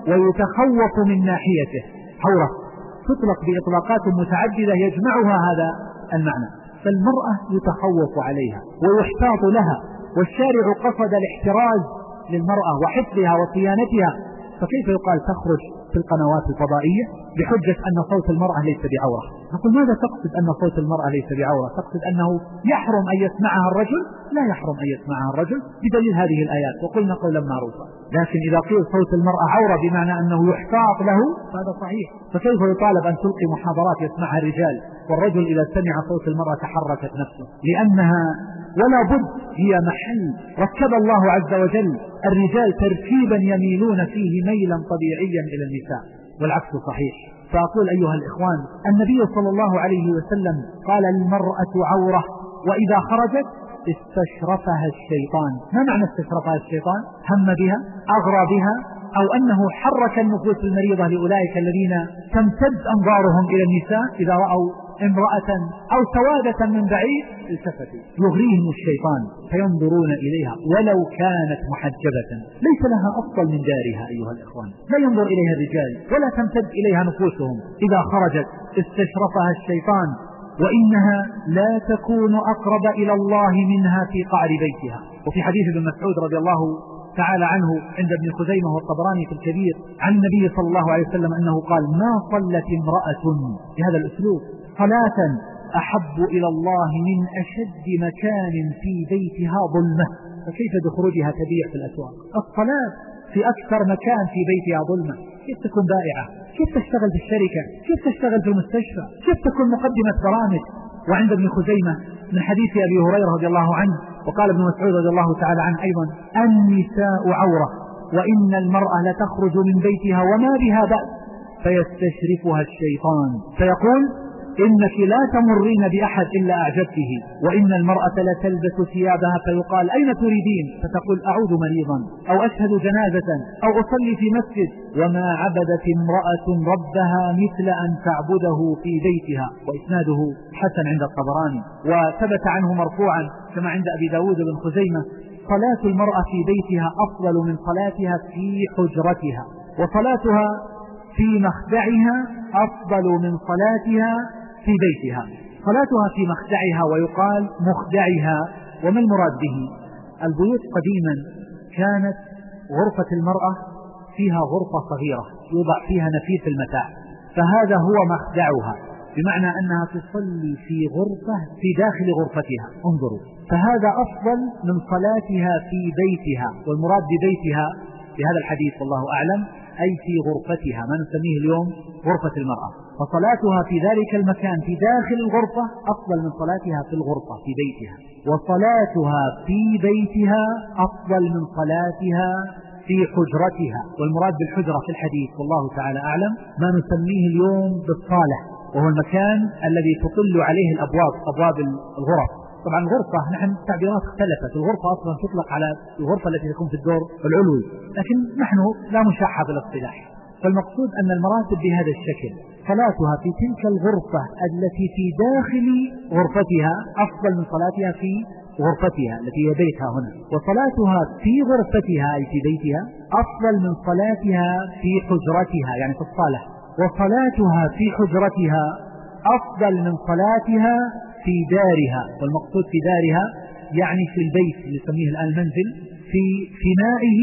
ويتخوف من ناحيته. عورة تطلق بإطلاقات متعددة يجمعها هذا المعنى. فالمرأة يتخوف عليها ويحتاط لها، والشارع قصد الاحتراز للمرأة وحفظها وصيانتها، فكيف يقال تخرج في القنوات الفضائية بحجة أن صوت المرأة ليس بعورة؟ نقول ماذا تقصد أن صوت المرأة ليس بعورة؟ تقصد أنه يحرم أن يسمعها الرجل؟ لا يحرم أن يسمعها الرجل بدليل هذه الآيات، وقلنا قولا معروفا. لكن إذا قيل صوت المرأة عورة بمعنى أنه يحتاط له فهذا صحيح. فكيف يطالب أن تلقي محاضرات يسمعها الرجال والرجل إذا سمع صوت المرأة تحركت نفسه؟ لأنها ولا بد هي محل ركب الله عز وجل الرجال تركيبا يميلون فيه ميلا طبيعيا إلى النساء، والعكس صحيح. فأقول أيها الإخوان، النبي صلى الله عليه وسلم قال المرأة عورة، وإذا خرجت استشرفها الشيطان. ما معنى استشرفها الشيطان؟ هم بها، أغرى بها، أو أنه حرك النفوس المريضة لأولئك الذين تمتد أنظارهم إلى النساء إذا رأوا امرأة أو سوادة من بعيد التفتوا، يغريهم الشيطان فينظرون إليها ولو كانت محجبة ليس لها أفضل من دارها. أيها الإخوان، لا ينظر إليها الرجال ولا تمتد إليها نفوسهم. إذا خرجت استشرفها الشيطان، وإنها لا تكون أقرب إلى الله منها في قعر بيتها. وفي حديث ابن مسعود رضي الله تعالى عنه عند ابن خزيمة والطبراني في الكبير عن النبي صلى الله عليه وسلم أنه قال ما صلت امرأة بهذا الأسلوب صلاة أحب إلى الله من أشد مكان في بيتها ظلمة. فكيف بخروجها تبيع في الأسواق؟ الصلاة في أكثر مكان في بيتها ظلمة. كيف تكون بائعة؟ كيف تشتغل في الشركة؟ كيف تشتغل في المستشفى؟ كيف تكون مقدمة برامج؟ وعند ابن خزيمة من حديث أبي هريرة رضي الله عنه، وقال ابن مسعود رضي الله تعالى عنه أيضا النساء عورة، وإن المرأة لتخرج من بيتها وما بها بأس فيستشرفها الشيطان فيقول إنك لا تمرين بأحد إلا أعجبته، وإن المرأة لتلبس ثيابها فيقال أين تريدين؟ فتقول أعود مريضا أو أشهد جنازة أو أصلي في مسجد. وما عبدت امرأة ربها مثل أن تعبده في بيتها. وإسناده حسن عند الطبراني، وثبت عنه مرفوعا كما عند أبي داود بن خزيمة صلاة المرأة في بيتها أفضل من صلاتها في حجرتها، وصلاتها في مخدعها أفضل من صلاتها في بيتها. صلاتها في مخدعها ويقال مخدعها، وما المراد به؟ البيوت قديما كانت غرفة المرأة فيها غرفة صغيرة يوضع فيها نفيس المتاع، فهذا هو مخدعها، بمعنى أنها تصلي في غرفة في داخل غرفتها. انظروا، فهذا أفضل من صلاتها في بيتها. والمراد ببيتها في هذا الحديث والله أعلم أي في غرفتها، ما نسميه اليوم غرفة المرأة. فصلاتها في ذلك المكان في داخل الغرفة أفضل من صلاتها في الغرفة في بيتها، وصلاتها في بيتها أفضل من صلاتها في حجرتها. والمراد بالحجرة في الحديث والله تعالى أعلم ما نسميه اليوم بالصالة، وهو المكان الذي تطل عليه الأبواب، أبواب الغرف. طبعا الغرفة نحن تعبيرات اختلفت، الغرفة أصلا تطلق على الغرفة التي تكون في الدور العلوي، لكن نحن لا مشاحة بالاصطلاح. فالمقصود أن المراتب بهذا الشكل، صلاتها في تلك الغرفة التي في داخل غرفتها أفضل من صلاتها في غرفتها التي هي بيتها هنا، وصلاتها في غرفتها أي في بيتها أفضل من صلاتها في حجرتها يعني في الصالة، وصلاتها في حجرتها أفضل من صلاتها في دارها. والمقصود في دارها يعني في البيت اللي يسميه الآن المنزل، في فنائه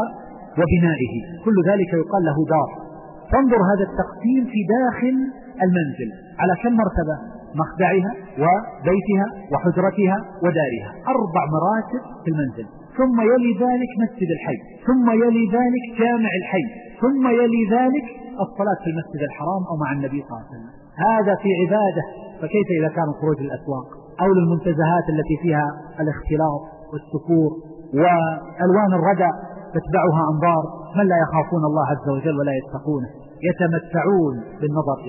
وبنائه، كل ذلك يقال له دار. فانظر هذا التقسيم في داخل المنزل على كم مرتبة؟ مخدعها وبيتها وحجرتها ودارها، 4 مراتب في المنزل. ثم يلي ذلك مسجد الحي، ثم يلي ذلك جامع الحي، ثم يلي ذلك الصلاة في المسجد الحرام أو مع النبي صلى الله عليه وسلم. هذا في عبادة، فكيف إذا كان خروج الأسواق أو للمنتزهات التي فيها الاختلاط والسكور وألوان الردى تتبعها أنظار من لا يخافون الله عز وجل ولا يتقونه، يتمتعون بالنظر إليها.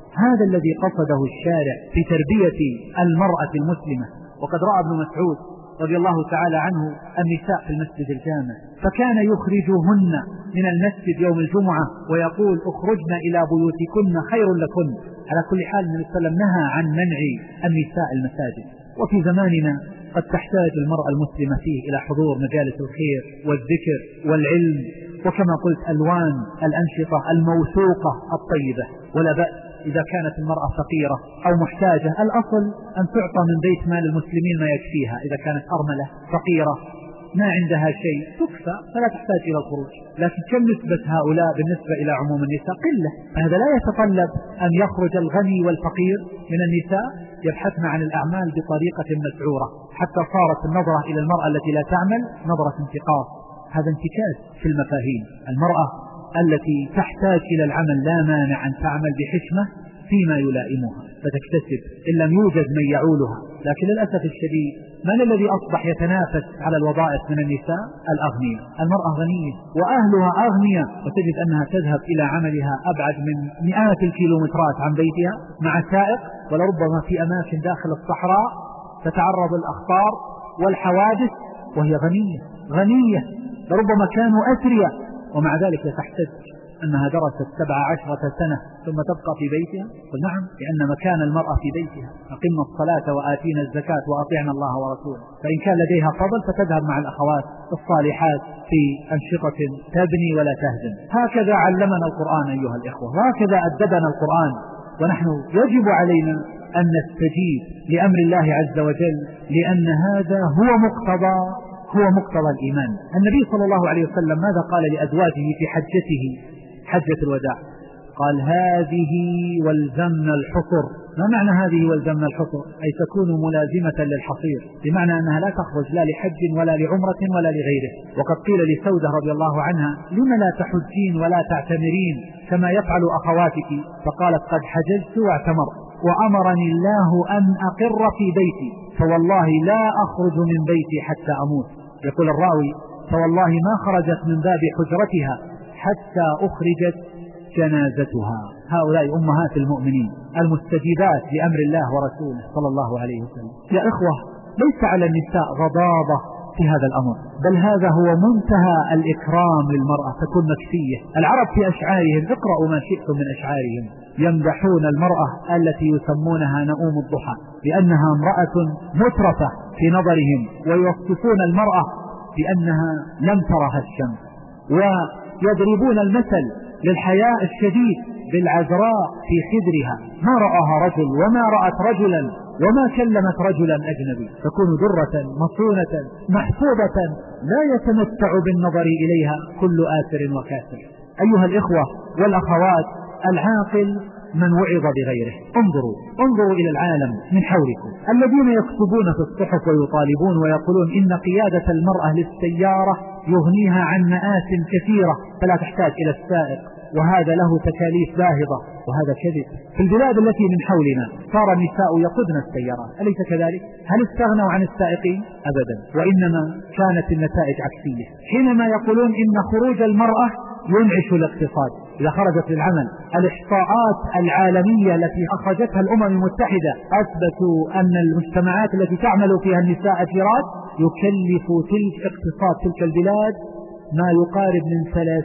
هذا الذي قصده الشارع في تربية المرأة المسلمة. وقد رأى ابن مسعود رضي الله تعالى عنه النساء في المسجد الجامع، فكان يخرجهن من المسجد يوم الجمعة ويقول اخرجن إلى بيوتكن خير لكن. على كل حال النبي صلى الله عليه وسلم نهى عن منع النساء المساجد. وفي زماننا قد تحتاج المرأة المسلمة فيه إلى حضور مجالس الخير والذكر والعلم، وكما قلت ألوان الأنشطة الموثوقة الطيبة. ولا بأس إذا كانت المرأة فقيرة أو محتاجة، الأصل أن تعطى من بيت مال المسلمين ما يكفيها. إذا كانت أرملة فقيرة ما عندها شيء تكفى فلا تحتاج إلى الخروج. لكن كم نسبة هؤلاء بالنسبة إلى عموم النساء؟ قلة. هذا لا يتطلب أن يخرج الغني والفقير من النساء يبحثن عن الأعمال بطريقة مسعورة، حتى صارت النظرة إلى المرأة التي لا تعمل نظرة انتقاص. هذا انتكاس في المفاهيم. المرأة التي تحتاج إلى العمل لا مانع أن تعمل بحكمة فيما يلائمها فتكتسب إن لم يوجد من يعولها. لكن للأسف الشديد من الذي أصبح يتنافس على الوظائف من النساء؟ الأغنياء. المرأة غنية وأهلها أغنياء، وتجد أنها تذهب إلى عملها أبعد من مئات الكيلومترات عن بيتها مع سائق، ولربما في أماكن داخل الصحراء تتعرض الأخطار والحوادث وهي غنية. لربما كانوا أثرياء ومع ذلك تحتج أنها درست 17 سنة ثم تبقى في بيتها. قل نعم، لأن مكان المرأة في بيتها. أقمنا الصلاة وآتينا الزكاة وأطيعنا الله ورسوله. فإن كان لديها فضل فتذهب مع الأخوات الصالحات في أنشطة تبني ولا تهدم. هكذا علمنا القرآن أيها الإخوة، وهكذا أدبنا القرآن. ونحن يجب علينا أن نستجيب لأمر الله عز وجل، لأن هذا هو مقتضى الإيمان. النبي صلى الله عليه وسلم ماذا قال لأزواجه في حجة الوداع؟ قال هذه والزمن الحصر. ما معنى هذه والزمن الحصر؟ أي تكون ملازمة للحصير، بمعنى أنها لا تخرج لا لحج ولا لعمرة ولا لغيره. وقد قيل لسودة رضي الله عنها لما لا تحجين ولا تعتمرين كما يفعل أخواتك؟ فقالت قد حججت واعتمرت وأمرني الله أن أقر في بيتي، فوالله لا أخرج من بيتي حتى أموت. يقول الراوي فوالله ما خرجت من باب حجرتها حتى أخرجت جنازتها. هؤلاء أمهات المؤمنين المستجيبات لأمر الله ورسوله صلى الله عليه وسلم. يا إخوة، ليس على النساء غضاضة في هذا الأمر، بل هذا هو منتهى الإكرام للمرأة، تكون مكفية. العرب في أشعارهم، اقرأوا ما شئتم من أشعارهم، يمدحون المرأة التي يسمونها نؤوم الضحى بأنها امرأة مترفة في نظرهم، ويوصفون المرأة بأنها لم ترها الشمس، ويضربون المثل للحياء الشديد بالعذراء في خدرها، ما رآها رجل وما رأت رجلا وما كلمت رجلا أجنبي، تكون درة مصونة محفوظة لا يتمتع بالنظر إليها كل آثر وكاسر. أيها الإخوة والأخوات، العاقل من وعظ بغيره. انظروا إلى العالم من حولكم الذين يكتبون في الصحف ويطالبون ويقولون إن قيادة المرأة للسيارة يغنيها عن مآسٍ كثيرة فلا تحتاج إلى السائق، وهذا له تكاليف باهظة، وهذا كذب. في البلاد التي من حولنا صار النساء يقودن السيارات، أليس كذلك؟ هل استغنوا عن السائقين؟ أبدا، وإنما كانت النتائج عكسية. حينما يقولون إن خروج المرأة ينعش الاقتصاد إذا خرجت للعمل، الإحصاءات العالمية التي أخرجتها الأمم المتحدة أثبتوا أن المجتمعات التي تعمل فيها النساء أجيرات يكلف اقتصاد تلك البلاد ما يقارب من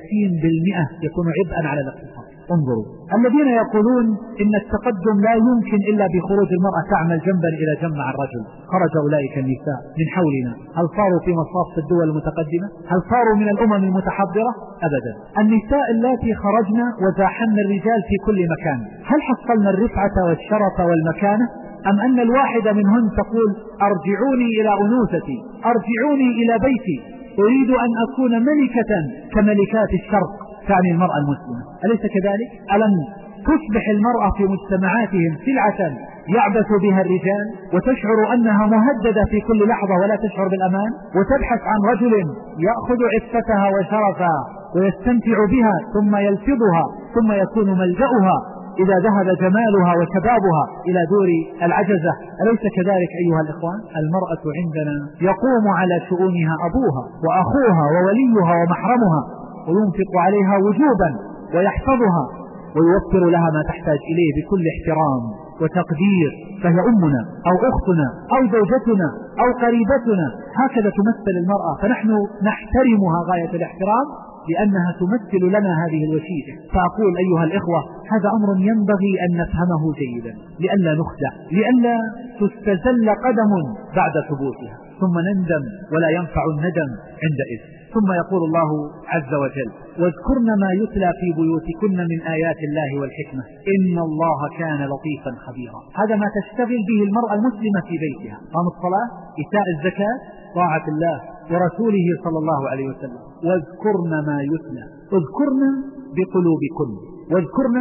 30% يكون عبئا على الاقتصاد. انظروا الذين يقولون إن التقدم لا يمكن إلا بخروج المرأة تعمل جنبا إلى جنب مع الرجل. خرج أولئك النساء من حولنا، هل صاروا في مصاف الدول المتقدمة؟ هل صاروا من الأمم المتحضرة؟ أبدا. النساء اللاتي خرجنا وزاحمنا الرجال في كل مكان، هل حصلنا الرفعة والشرف والمكانة؟ أم أن الواحدة منهن تقول أرجعوني إلى أنوثتي، أرجعوني إلى بيتي، أريد أن أكون ملكة كملكات الشرق، تعني المرأة المسلمة. أليس كذلك؟ ألم تصبح المرأة في مجتمعاتهم سلعة يعبث بها الرجال، وتشعر أنها مهددة في كل لحظة ولا تشعر بالأمان، وتبحث عن رجل يأخذ عفتها وشرفها ويستمتع بها ثم يلفظها ثم يكون ملجأها إذا ذهب جمالها وشبابها إلى دور العجزة. أليس كذلك أيها الإخوان؟ المرأة عندنا يقوم على شؤونها أبوها وأخوها ووليها ومحرمها، وينفق عليها وجوبا ويحفظها ويوفر لها ما تحتاج إليه بكل احترام وتقدير، فهي أمنا أو أختنا أو زوجتنا أو قريبتنا، هكذا تمثل المرأة، فنحن نحترمها غاية الاحترام لأنها تمثل لنا هذه الوشيدة. فأقول أيها الإخوة هذا أمر ينبغي أن نفهمه جيدا لئلا نخدع، لئلا تستزل قدم بعد ثبوتها ثم نندم ولا ينفع الندم عندئذ. ثم يقول الله عز وجل: واذكرن ما يتلى في بيوتكن من آيات الله والحكمة إن الله كان لطيفا خبيرا. هذا ما تشتغل به المرأة المسلمة في بيتها: قام الصلاة، إيتاء الزكاة، طاعة الله ورسوله صلى الله عليه وسلم. واذكرن ما يتلى، اذكرن بقلوبكن، واذكرن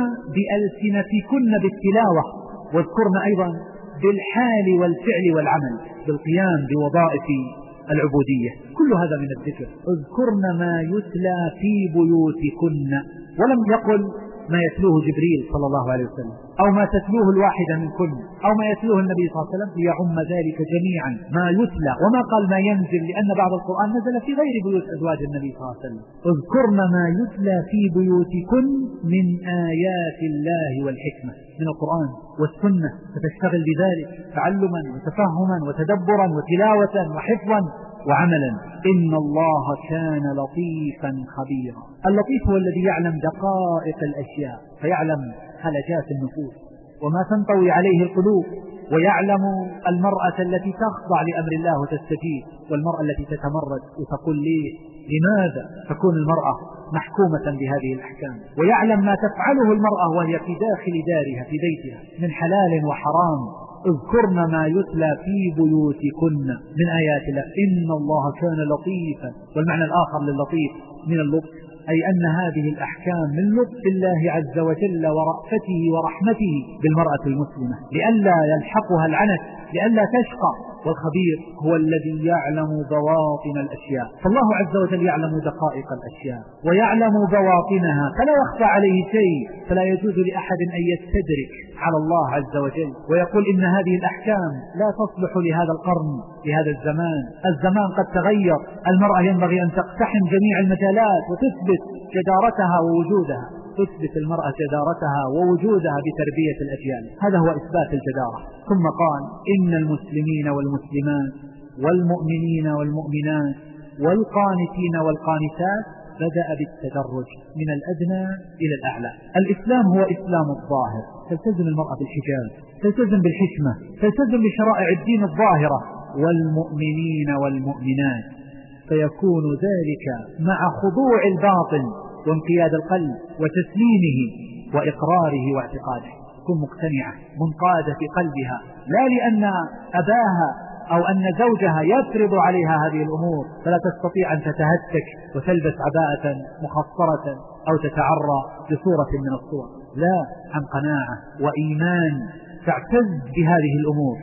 بألسنتكن بالتلاوة، واذكرن أيضا بالحال والفعل والعمل، بالقيام بوظائف العبودية. كل هذا من الذكر. اذكرن ما يتلى في بيوتكن، ولم يقل ما يتلوه جبريل صلى الله عليه وسلم أو ما تتلوه الواحدة منكن أو ما يتلوه النبي صلى الله عليه وسلم، ليعم ذلك جميعا ما يتلى، وما قال ما ينزل، لأن بعض القرآن نزل في غير بيوت أزواج النبي صلى الله عليه وسلم. اذكرن ما يتلى في بيوتكن من آيات الله والحكمة، من القرآن والسنة، فتشتغل بذلك تعلما وتفهما وتدبرا وتلاوة وحفظا وعملا. إن الله كان لطيفا خبيرا. اللطيف هو الذي يعلم دقائق الأشياء، فيعلم هلجات النفوس وما تنطوي عليه القلوب، ويعلم المرأة التي تخضع لأمر الله وتستجيب، والمرأة التي تتمرد وتقول ليه لماذا تكون المرأة محكومة بهذه الأحكام، ويعلم ما تفعله المرأة وهي في داخل دارها في بيتها من حلال وحرام. اذكرن ما يتلى في بيوتكن من آيات الله إن الله كان لطيفا. والمعنى الآخر للطيف من اللطف، أي أن هذه الأحكام من لطف الله عز وجل ورأفته ورحمته بالمرأة المسلمة، لئلا يلحقها العنت، لئلا تشقى. والخبير هو الذي يعلم بواطن الأشياء، فالله عز وجل يعلم دقائق الأشياء ويعلم بواطنها، فلا يخفى عليه شيء، فلا يجوز لأحد أن يستدرك على الله عز وجل ويقول إن هذه الأحكام لا تصلح لهذا القرن، لهذا الزمان. الزمان قد تغير، المرأة ينبغي أن تقتحم جميع المجالات وتثبت جدارتها ووجودها، تثبت المرأة جدارتها ووجودها بتربية الأجيال. هذا هو إثبات الجدارة. ثم قال: إن المسلمين والمسلمات والمؤمنين والمؤمنات والقانتين والقانتات، بدأ بالتدرج من الأدنى إلى الأعلى. الإسلام هو إسلام الظاهر، تلتزم المرأة بالحجاب، تلتزم بالحشمة، تلتزم بشرائع الدين الظاهرة. والمؤمنين والمؤمنات، فيكون ذلك مع خضوع الباطن وانقياد القلب وتسليمه وإقراره واعتقاده، تكون مقتنعة منقادة في قلبها، لا لأن أباها أو أن زوجها يفرض عليها هذه الأمور فلا تستطيع أن تتهتك وتلبس عباءة مخصرة أو تتعرى بصورة من الصور، لا، عن قناعة وإيمان تعتز بهذه الأمور.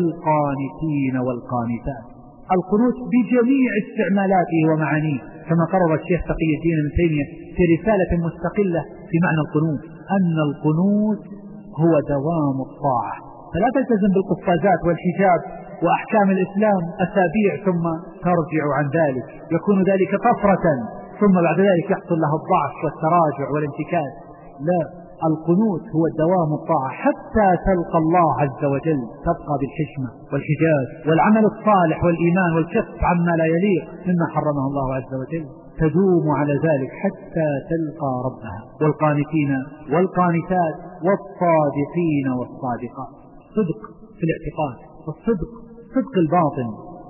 والقانتين والقانتات، القنوت بجميع استعمالاته ومعانيه، كما قرر الشيخ تقي الدين ابن تيمية في رسالة مستقلة في معنى القنوت، أن القنوت هو دوام الطاعة، فلا تلتزم بالقفازات والحجاب وأحكام الإسلام أسابيع ثم ترجع عن ذلك، يكون ذلك طفرة ثم بعد ذلك يحصل لها الضعف والتراجع والانتكاس. لا، القنوت هو دوام الطاعة حتى تلقى الله عز وجل، تبقى بالحشمة والحجاب والعمل الصالح والإيمان والكف عما لا يليق مما حرمه الله عز وجل، تدوم على ذلك حتى تلقى ربها. والقانتين والقانتات والصادقين والصادقات، صدق في الاعتقاد، والصدق صدق الباطن،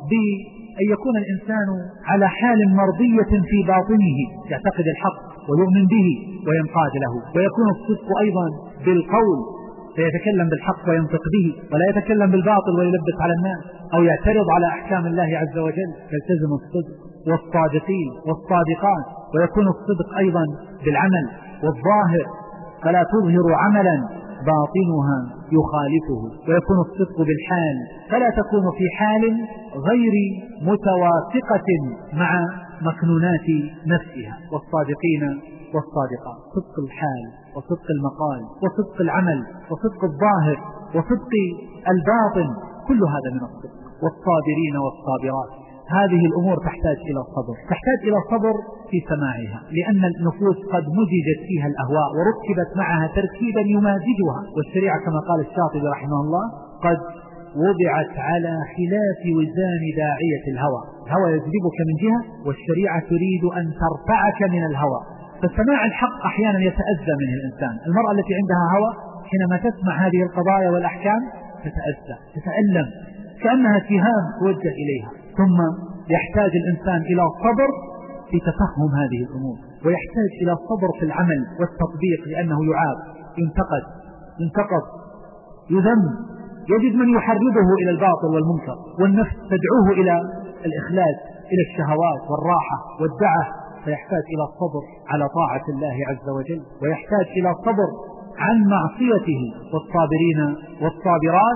بأن يكون الإنسان على حال مرضية في باطنه، يعتقد الحق ويؤمن به وينقاد له. ويكون الصدق أيضا بالقول، فيتكلم بالحق وينطق به، ولا يتكلم بالباطل ويلبس على الناس أو يعترض على أحكام الله عز وجل، يلتزم الصدق. والصادقين والصادقات، ويكون الصدق أيضا بالعمل والظاهر، فلا تظهر عملا باطنها يخالفه. ويكون الصدق بالحال، فلا تكون في حال غير متوافقة مع مكنونات نفسها. والصادقين والصادقات، صدق الحال وصدق المقال وصدق العمل وصدق الظاهر وصدق الباطن، كل هذا من الصدق. والصابرين والصابرات، هذه الأمور تحتاج إلى الصبر، تحتاج إلى الصبر في سماعها، لأن النفوس قد مزجت فيها الأهواء وركبت معها تركيبا يمازجها، والشريعة كما قال الشاطبي رحمه الله قد وضعت على خلاف وزان داعية الهوى. الهوى يجذبك من جهة والشريعة تريد أن ترفعك من الهوى، فالسماع الحق أحيانا يتأذى منه الإنسان. المرأة التي عندها هوى حينما تسمع هذه القضايا والأحكام تتأذى، تتألم، كأنها سهام توجه إليها. ثم يحتاج الإنسان إلى صبر في تفهم هذه الأمور، ويحتاج إلى صبر في العمل والتطبيق، لأنه يعاب، ينتقد، يذم، يجد من يحرضه إلى الباطل والمنكر، والنفس تدعوه إلى الإخلاص، إلى الشهوات والراحة والدعة، فيحتاج إلى الصبر على طاعة الله عز وجل، ويحتاج إلى الصبر عن معصيته، والصابرين والصابرات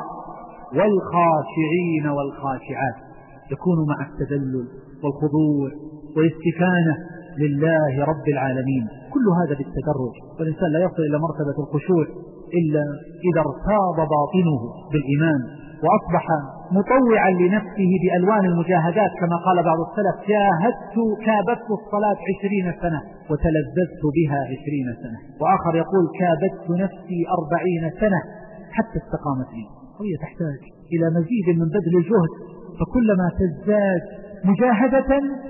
والخاشعين والخاشعات، يكون مع التذلل والخضوع والاستكانة لله رب العالمين. كل هذا بالتدرج، والإنسان لا يصل إلى مرتبة الخشوع إلا إذا ارتاض باطنه بالإيمان وأصبح مطوعا لنفسه بألوان المجاهدات، كما قال بعض السلف: كابدت الصلاة 20 سنة وتلذذت بها 20 سنة. وآخر يقول: كابدت نفسي 40 سنة حتى استقامت لي. وهي تحتاج إلى مزيد من بذل الجهد، فكلما تزداد مجاهدة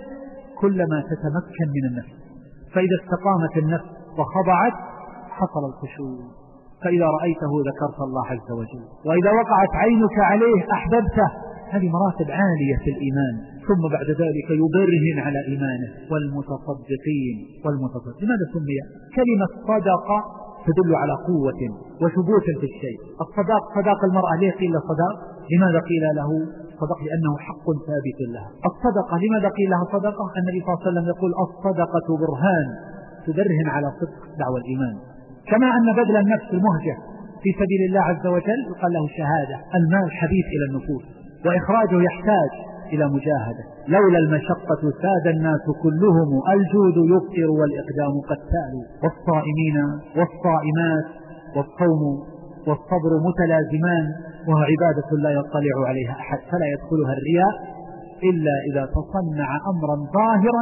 كلما تتمكن من النفس، فإذا استقامت النفس وخضعت حصل الخشوع، فإذا رأيته ذكرت الله عز وجل، وإذا وقعت عينك عليه أحببته. هذه مراتب عالية في الإيمان. ثم بعد ذلك يبرهن على إيمانه. والمتصدقين لماذا سمي؟ كلمة صدقة تدل على قوة وثبوت في الشيء. صداق المرأة ليه قيل صداق؟ لماذا قيل له صدق؟ لأنه حق ثابت لها. الصدقة لماذا قيل لها صدقة؟ النبي صلى الله عليه وسلم يقول: الصدقة برهان، تبرهن على صدق دعوة الإيمان. كما أن بذل النفس المهجة في سبيل الله عز وجل قال له شهادة. المال حبيب إلى النفوس، وإخراجه يحتاج إلى مجاهدة. لولا المشقة ساد الناس كلهم، الجود يفطر والإقدام قتال. والصائمين والصائمات والصوم والصبر متلازمان، وهو عبادة لا يطلع عليها أحد، فلا يدخلها الرياء إلا إذا تصنع أمرا ظاهرا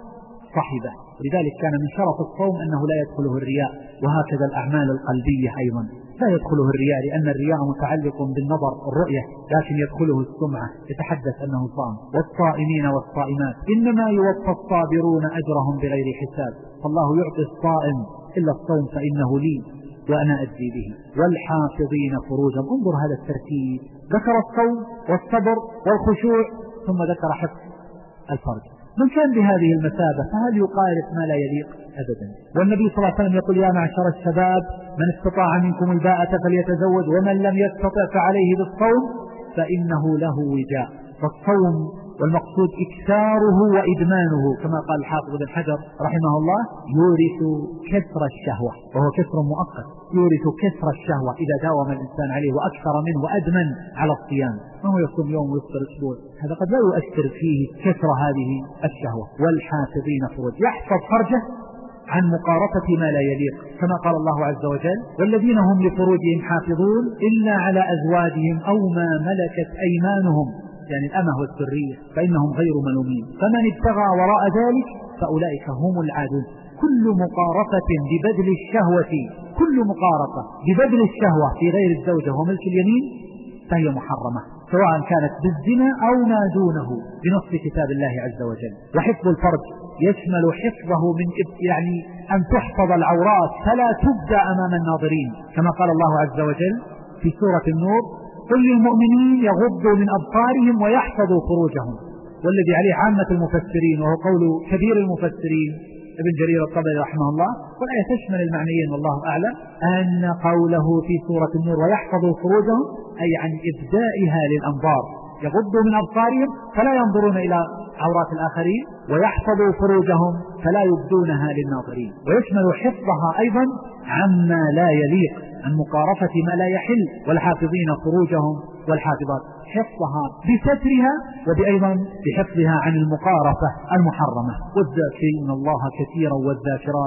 صحبه. لذلك كان من شرف الصوم أنه لا يدخله الرياء، وهكذا الأعمال القلبية أيضا لا يدخله الرياء، لأن الرياء متعلق بالنظر والرؤية، لكن يدخله السمعة، يتحدث أنه صام. والصائمين والصائمات إنما يوفى الصابرون أجرهم بغير حساب، فالله يعطي الصائم إلا الصوم فإنه لي وأنا أجزي به. والحافظين فروجهم. انظر هذا الترتيب، ذكر الصوم والصبر والخشوع، ثم ذكر حفظ الفرج. من كان بهذه المثابة فهل يقارف ما لا يليق؟ أبدا. والنبي صلى الله عليه وسلم يقول: يا معشر الشباب من استطاع منكم الباءة فليتزوج، ومن لم يستطع فعليه بالصوم فإنه له وجاء. فالصوم والمقصود إكثاره وإدمانه، كما قال الحافظ بن حجر رحمه الله: يورث كسر الشهوة، وهو كسر مؤقت، يورث كسر الشهوة إذا داوم الإنسان عليه وأكثر منه وأدمن على الصيام. ما هو يصوم يوم ويفطر أسبوع، هذا قد لا يؤثر فيه كسر هذه الشهوة. والحافظين فروج، يحفظ فرجه عن مقارفة ما لا يليق، كما قال الله عز وجل: والذين هم لفروجهم حافظون إلا على أزواجهم أو ما ملكت أيمانهم، يعني الأمة والسرية، فإنهم غير ملومين، فمن ابتغى وراء ذلك فأولئك هم العادون. كل مقارفة ببذل الشهوة، كل مقارفة ببذل الشهوة في غير الزوجة وملك اليمين فهي محرمة، سواء كانت بالزنا أو ما دونه بنص كتاب الله عز وجل. وحفظ الفرج يشمل حفظه من يعني أن تحفظ العورات فلا تبدى أمام الناظرين، كما قال الله عز وجل في سورة النور: قل للمؤمنين يغضوا من أبصارهم ويحفظوا فروجهم. والذي عليه عامة المفسرين، وهو قول كبير المفسرين ابن جرير الطبري رحمه الله، والآية تشمل المعنيين والله أعلم، أن قوله في سورة النور ويحفظوا فروجهم أي عن إبدائها للأنظار، يغضوا من أبصارهم فلا ينظرون إلى عورات الآخرين، ويحفظوا فروجهم فلا يبدونها للناظرين. ويشمل حفظها أيضا عما لا يليق، عن مقارفة ما لا يحل. والحافظين فروجهم والحافظات، حفظها بسترها وبأيضا بحفظها عن المقارفة المحرمة. والذاكرين الله كثيرا والذاكرات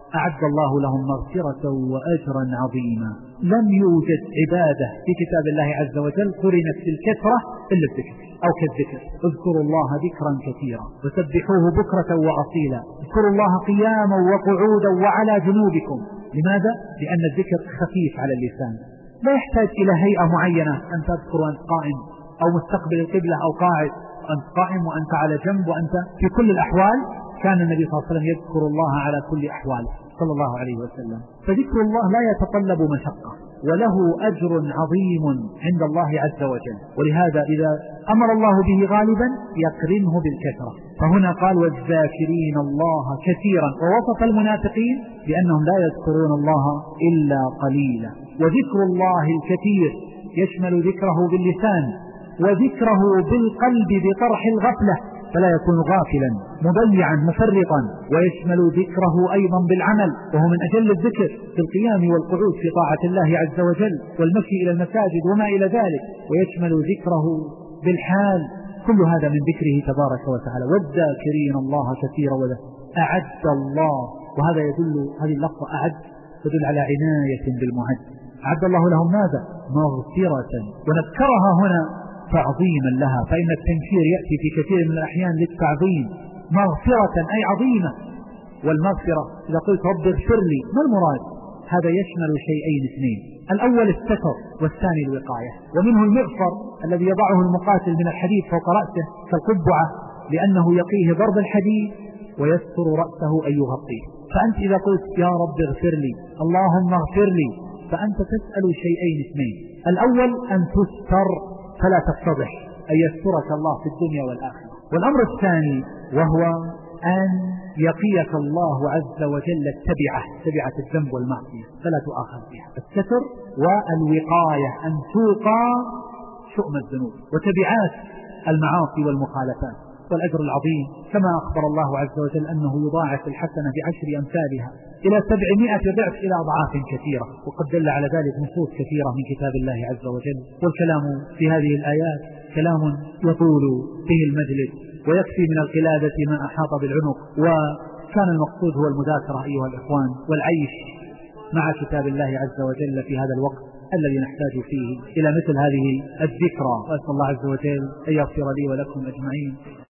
أعد الله لهم مغفرة وأجرا عظيما. لم يوجد عبادة في كتاب الله عز وجل قرنت بالكثرة إلا الذكر أو كالذكر. اذكروا الله ذكرا كثيرا وسبحوه بكرة وأصيلا. اذكروا الله قياما وقعودا وعلى جنوبكم. لماذا؟ لأن الذكر خفيف على اللسان، لا يحتاج إلى هيئة معينة أن تذكر وأنت قائم أو مستقبل القبلة أو قاعد، أنت قائم وأنت على جنب وأنت في كل الأحوال. كان النبي صلى الله عليه وسلم يذكر الله على كل أحواله صلى الله عليه وسلم. فذكر الله لا يتطلب مشقة وله أجر عظيم عند الله عز وجل، ولهذا إذا أمر الله به غالبا يقرنه بالكثرة. فهنا قال والذاكرين الله كثيرا، ووصف المنافقين بأنهم لا يذكرون الله إلا قليلا. وذكر الله الكثير يشمل ذكره باللسان وذكره بالقلب بطرح الغفلة، فلا يكون غافلا مضيعا مفرطا، ويشمل ذكره أيضا بالعمل، وهو من أجل الذكر في القيام والقعود في طاعة الله عز وجل والمشي إلى المساجد وما إلى ذلك، ويشمل ذكره بالحال. كل هذا من ذكره تبارك وتعالى. والذاكرين الله كثيرا أعد الله، وهذا يدل، هذه اللفظة أعد تدل على عناية بالمعد. أعد الله لهم ماذا؟ مغفرة، ونذكرها هنا تعظيما لها، فإن التنكير يأتي في كثير من الأحيان للتعظيم. مغفرة أي عظيمة. والمغفرة إذا قلت رب اغفر لي ما المراد؟ هذا يشمل شيئين اثنين، الأول الستر والثاني الوقاية. ومنه المغفر الذي يضعه المقاتل من الحديد فوق رأسه كالقبعة لأنه يقيه ضرب الحديد ويستر رأسه أن يغطيه. فأنت إذا قلت يا رب اغفر لي اللهم اغفر لي فأنت تسأل شيئين اثنين، الأول أن تستر فلا تفتضح، أن يسترك الله في الدنيا والآخرة. والأمر الثاني وهو أن يقيك الله عز وجل تبعة الذنب والمعصية فلا تؤاخذ بها. الستر والوقاية أن توقى شؤم الذنوب وتبعات المعاصي والمخالفات. والأجر العظيم كما أخبر الله عز وجل أنه يضاعف الحسنة ب10 أمثالها إلى 700 ضعف إلى أضعاف كثيرة، وقد دل على ذلك نصوص كثيرة من كتاب الله عز وجل. والكلام في هذه الآيات كلام يطول به المجلس ويكفي من القلادة ما أحاط بالعنق، وكان المقصود هو المذاكرة أيها الإخوان والعيش مع كتاب الله عز وجل في هذا الوقت الذي نحتاج فيه إلى مثل هذه الذكرى. وأسأل الله عز وجل أن يغفر لي ولكم أجمعين.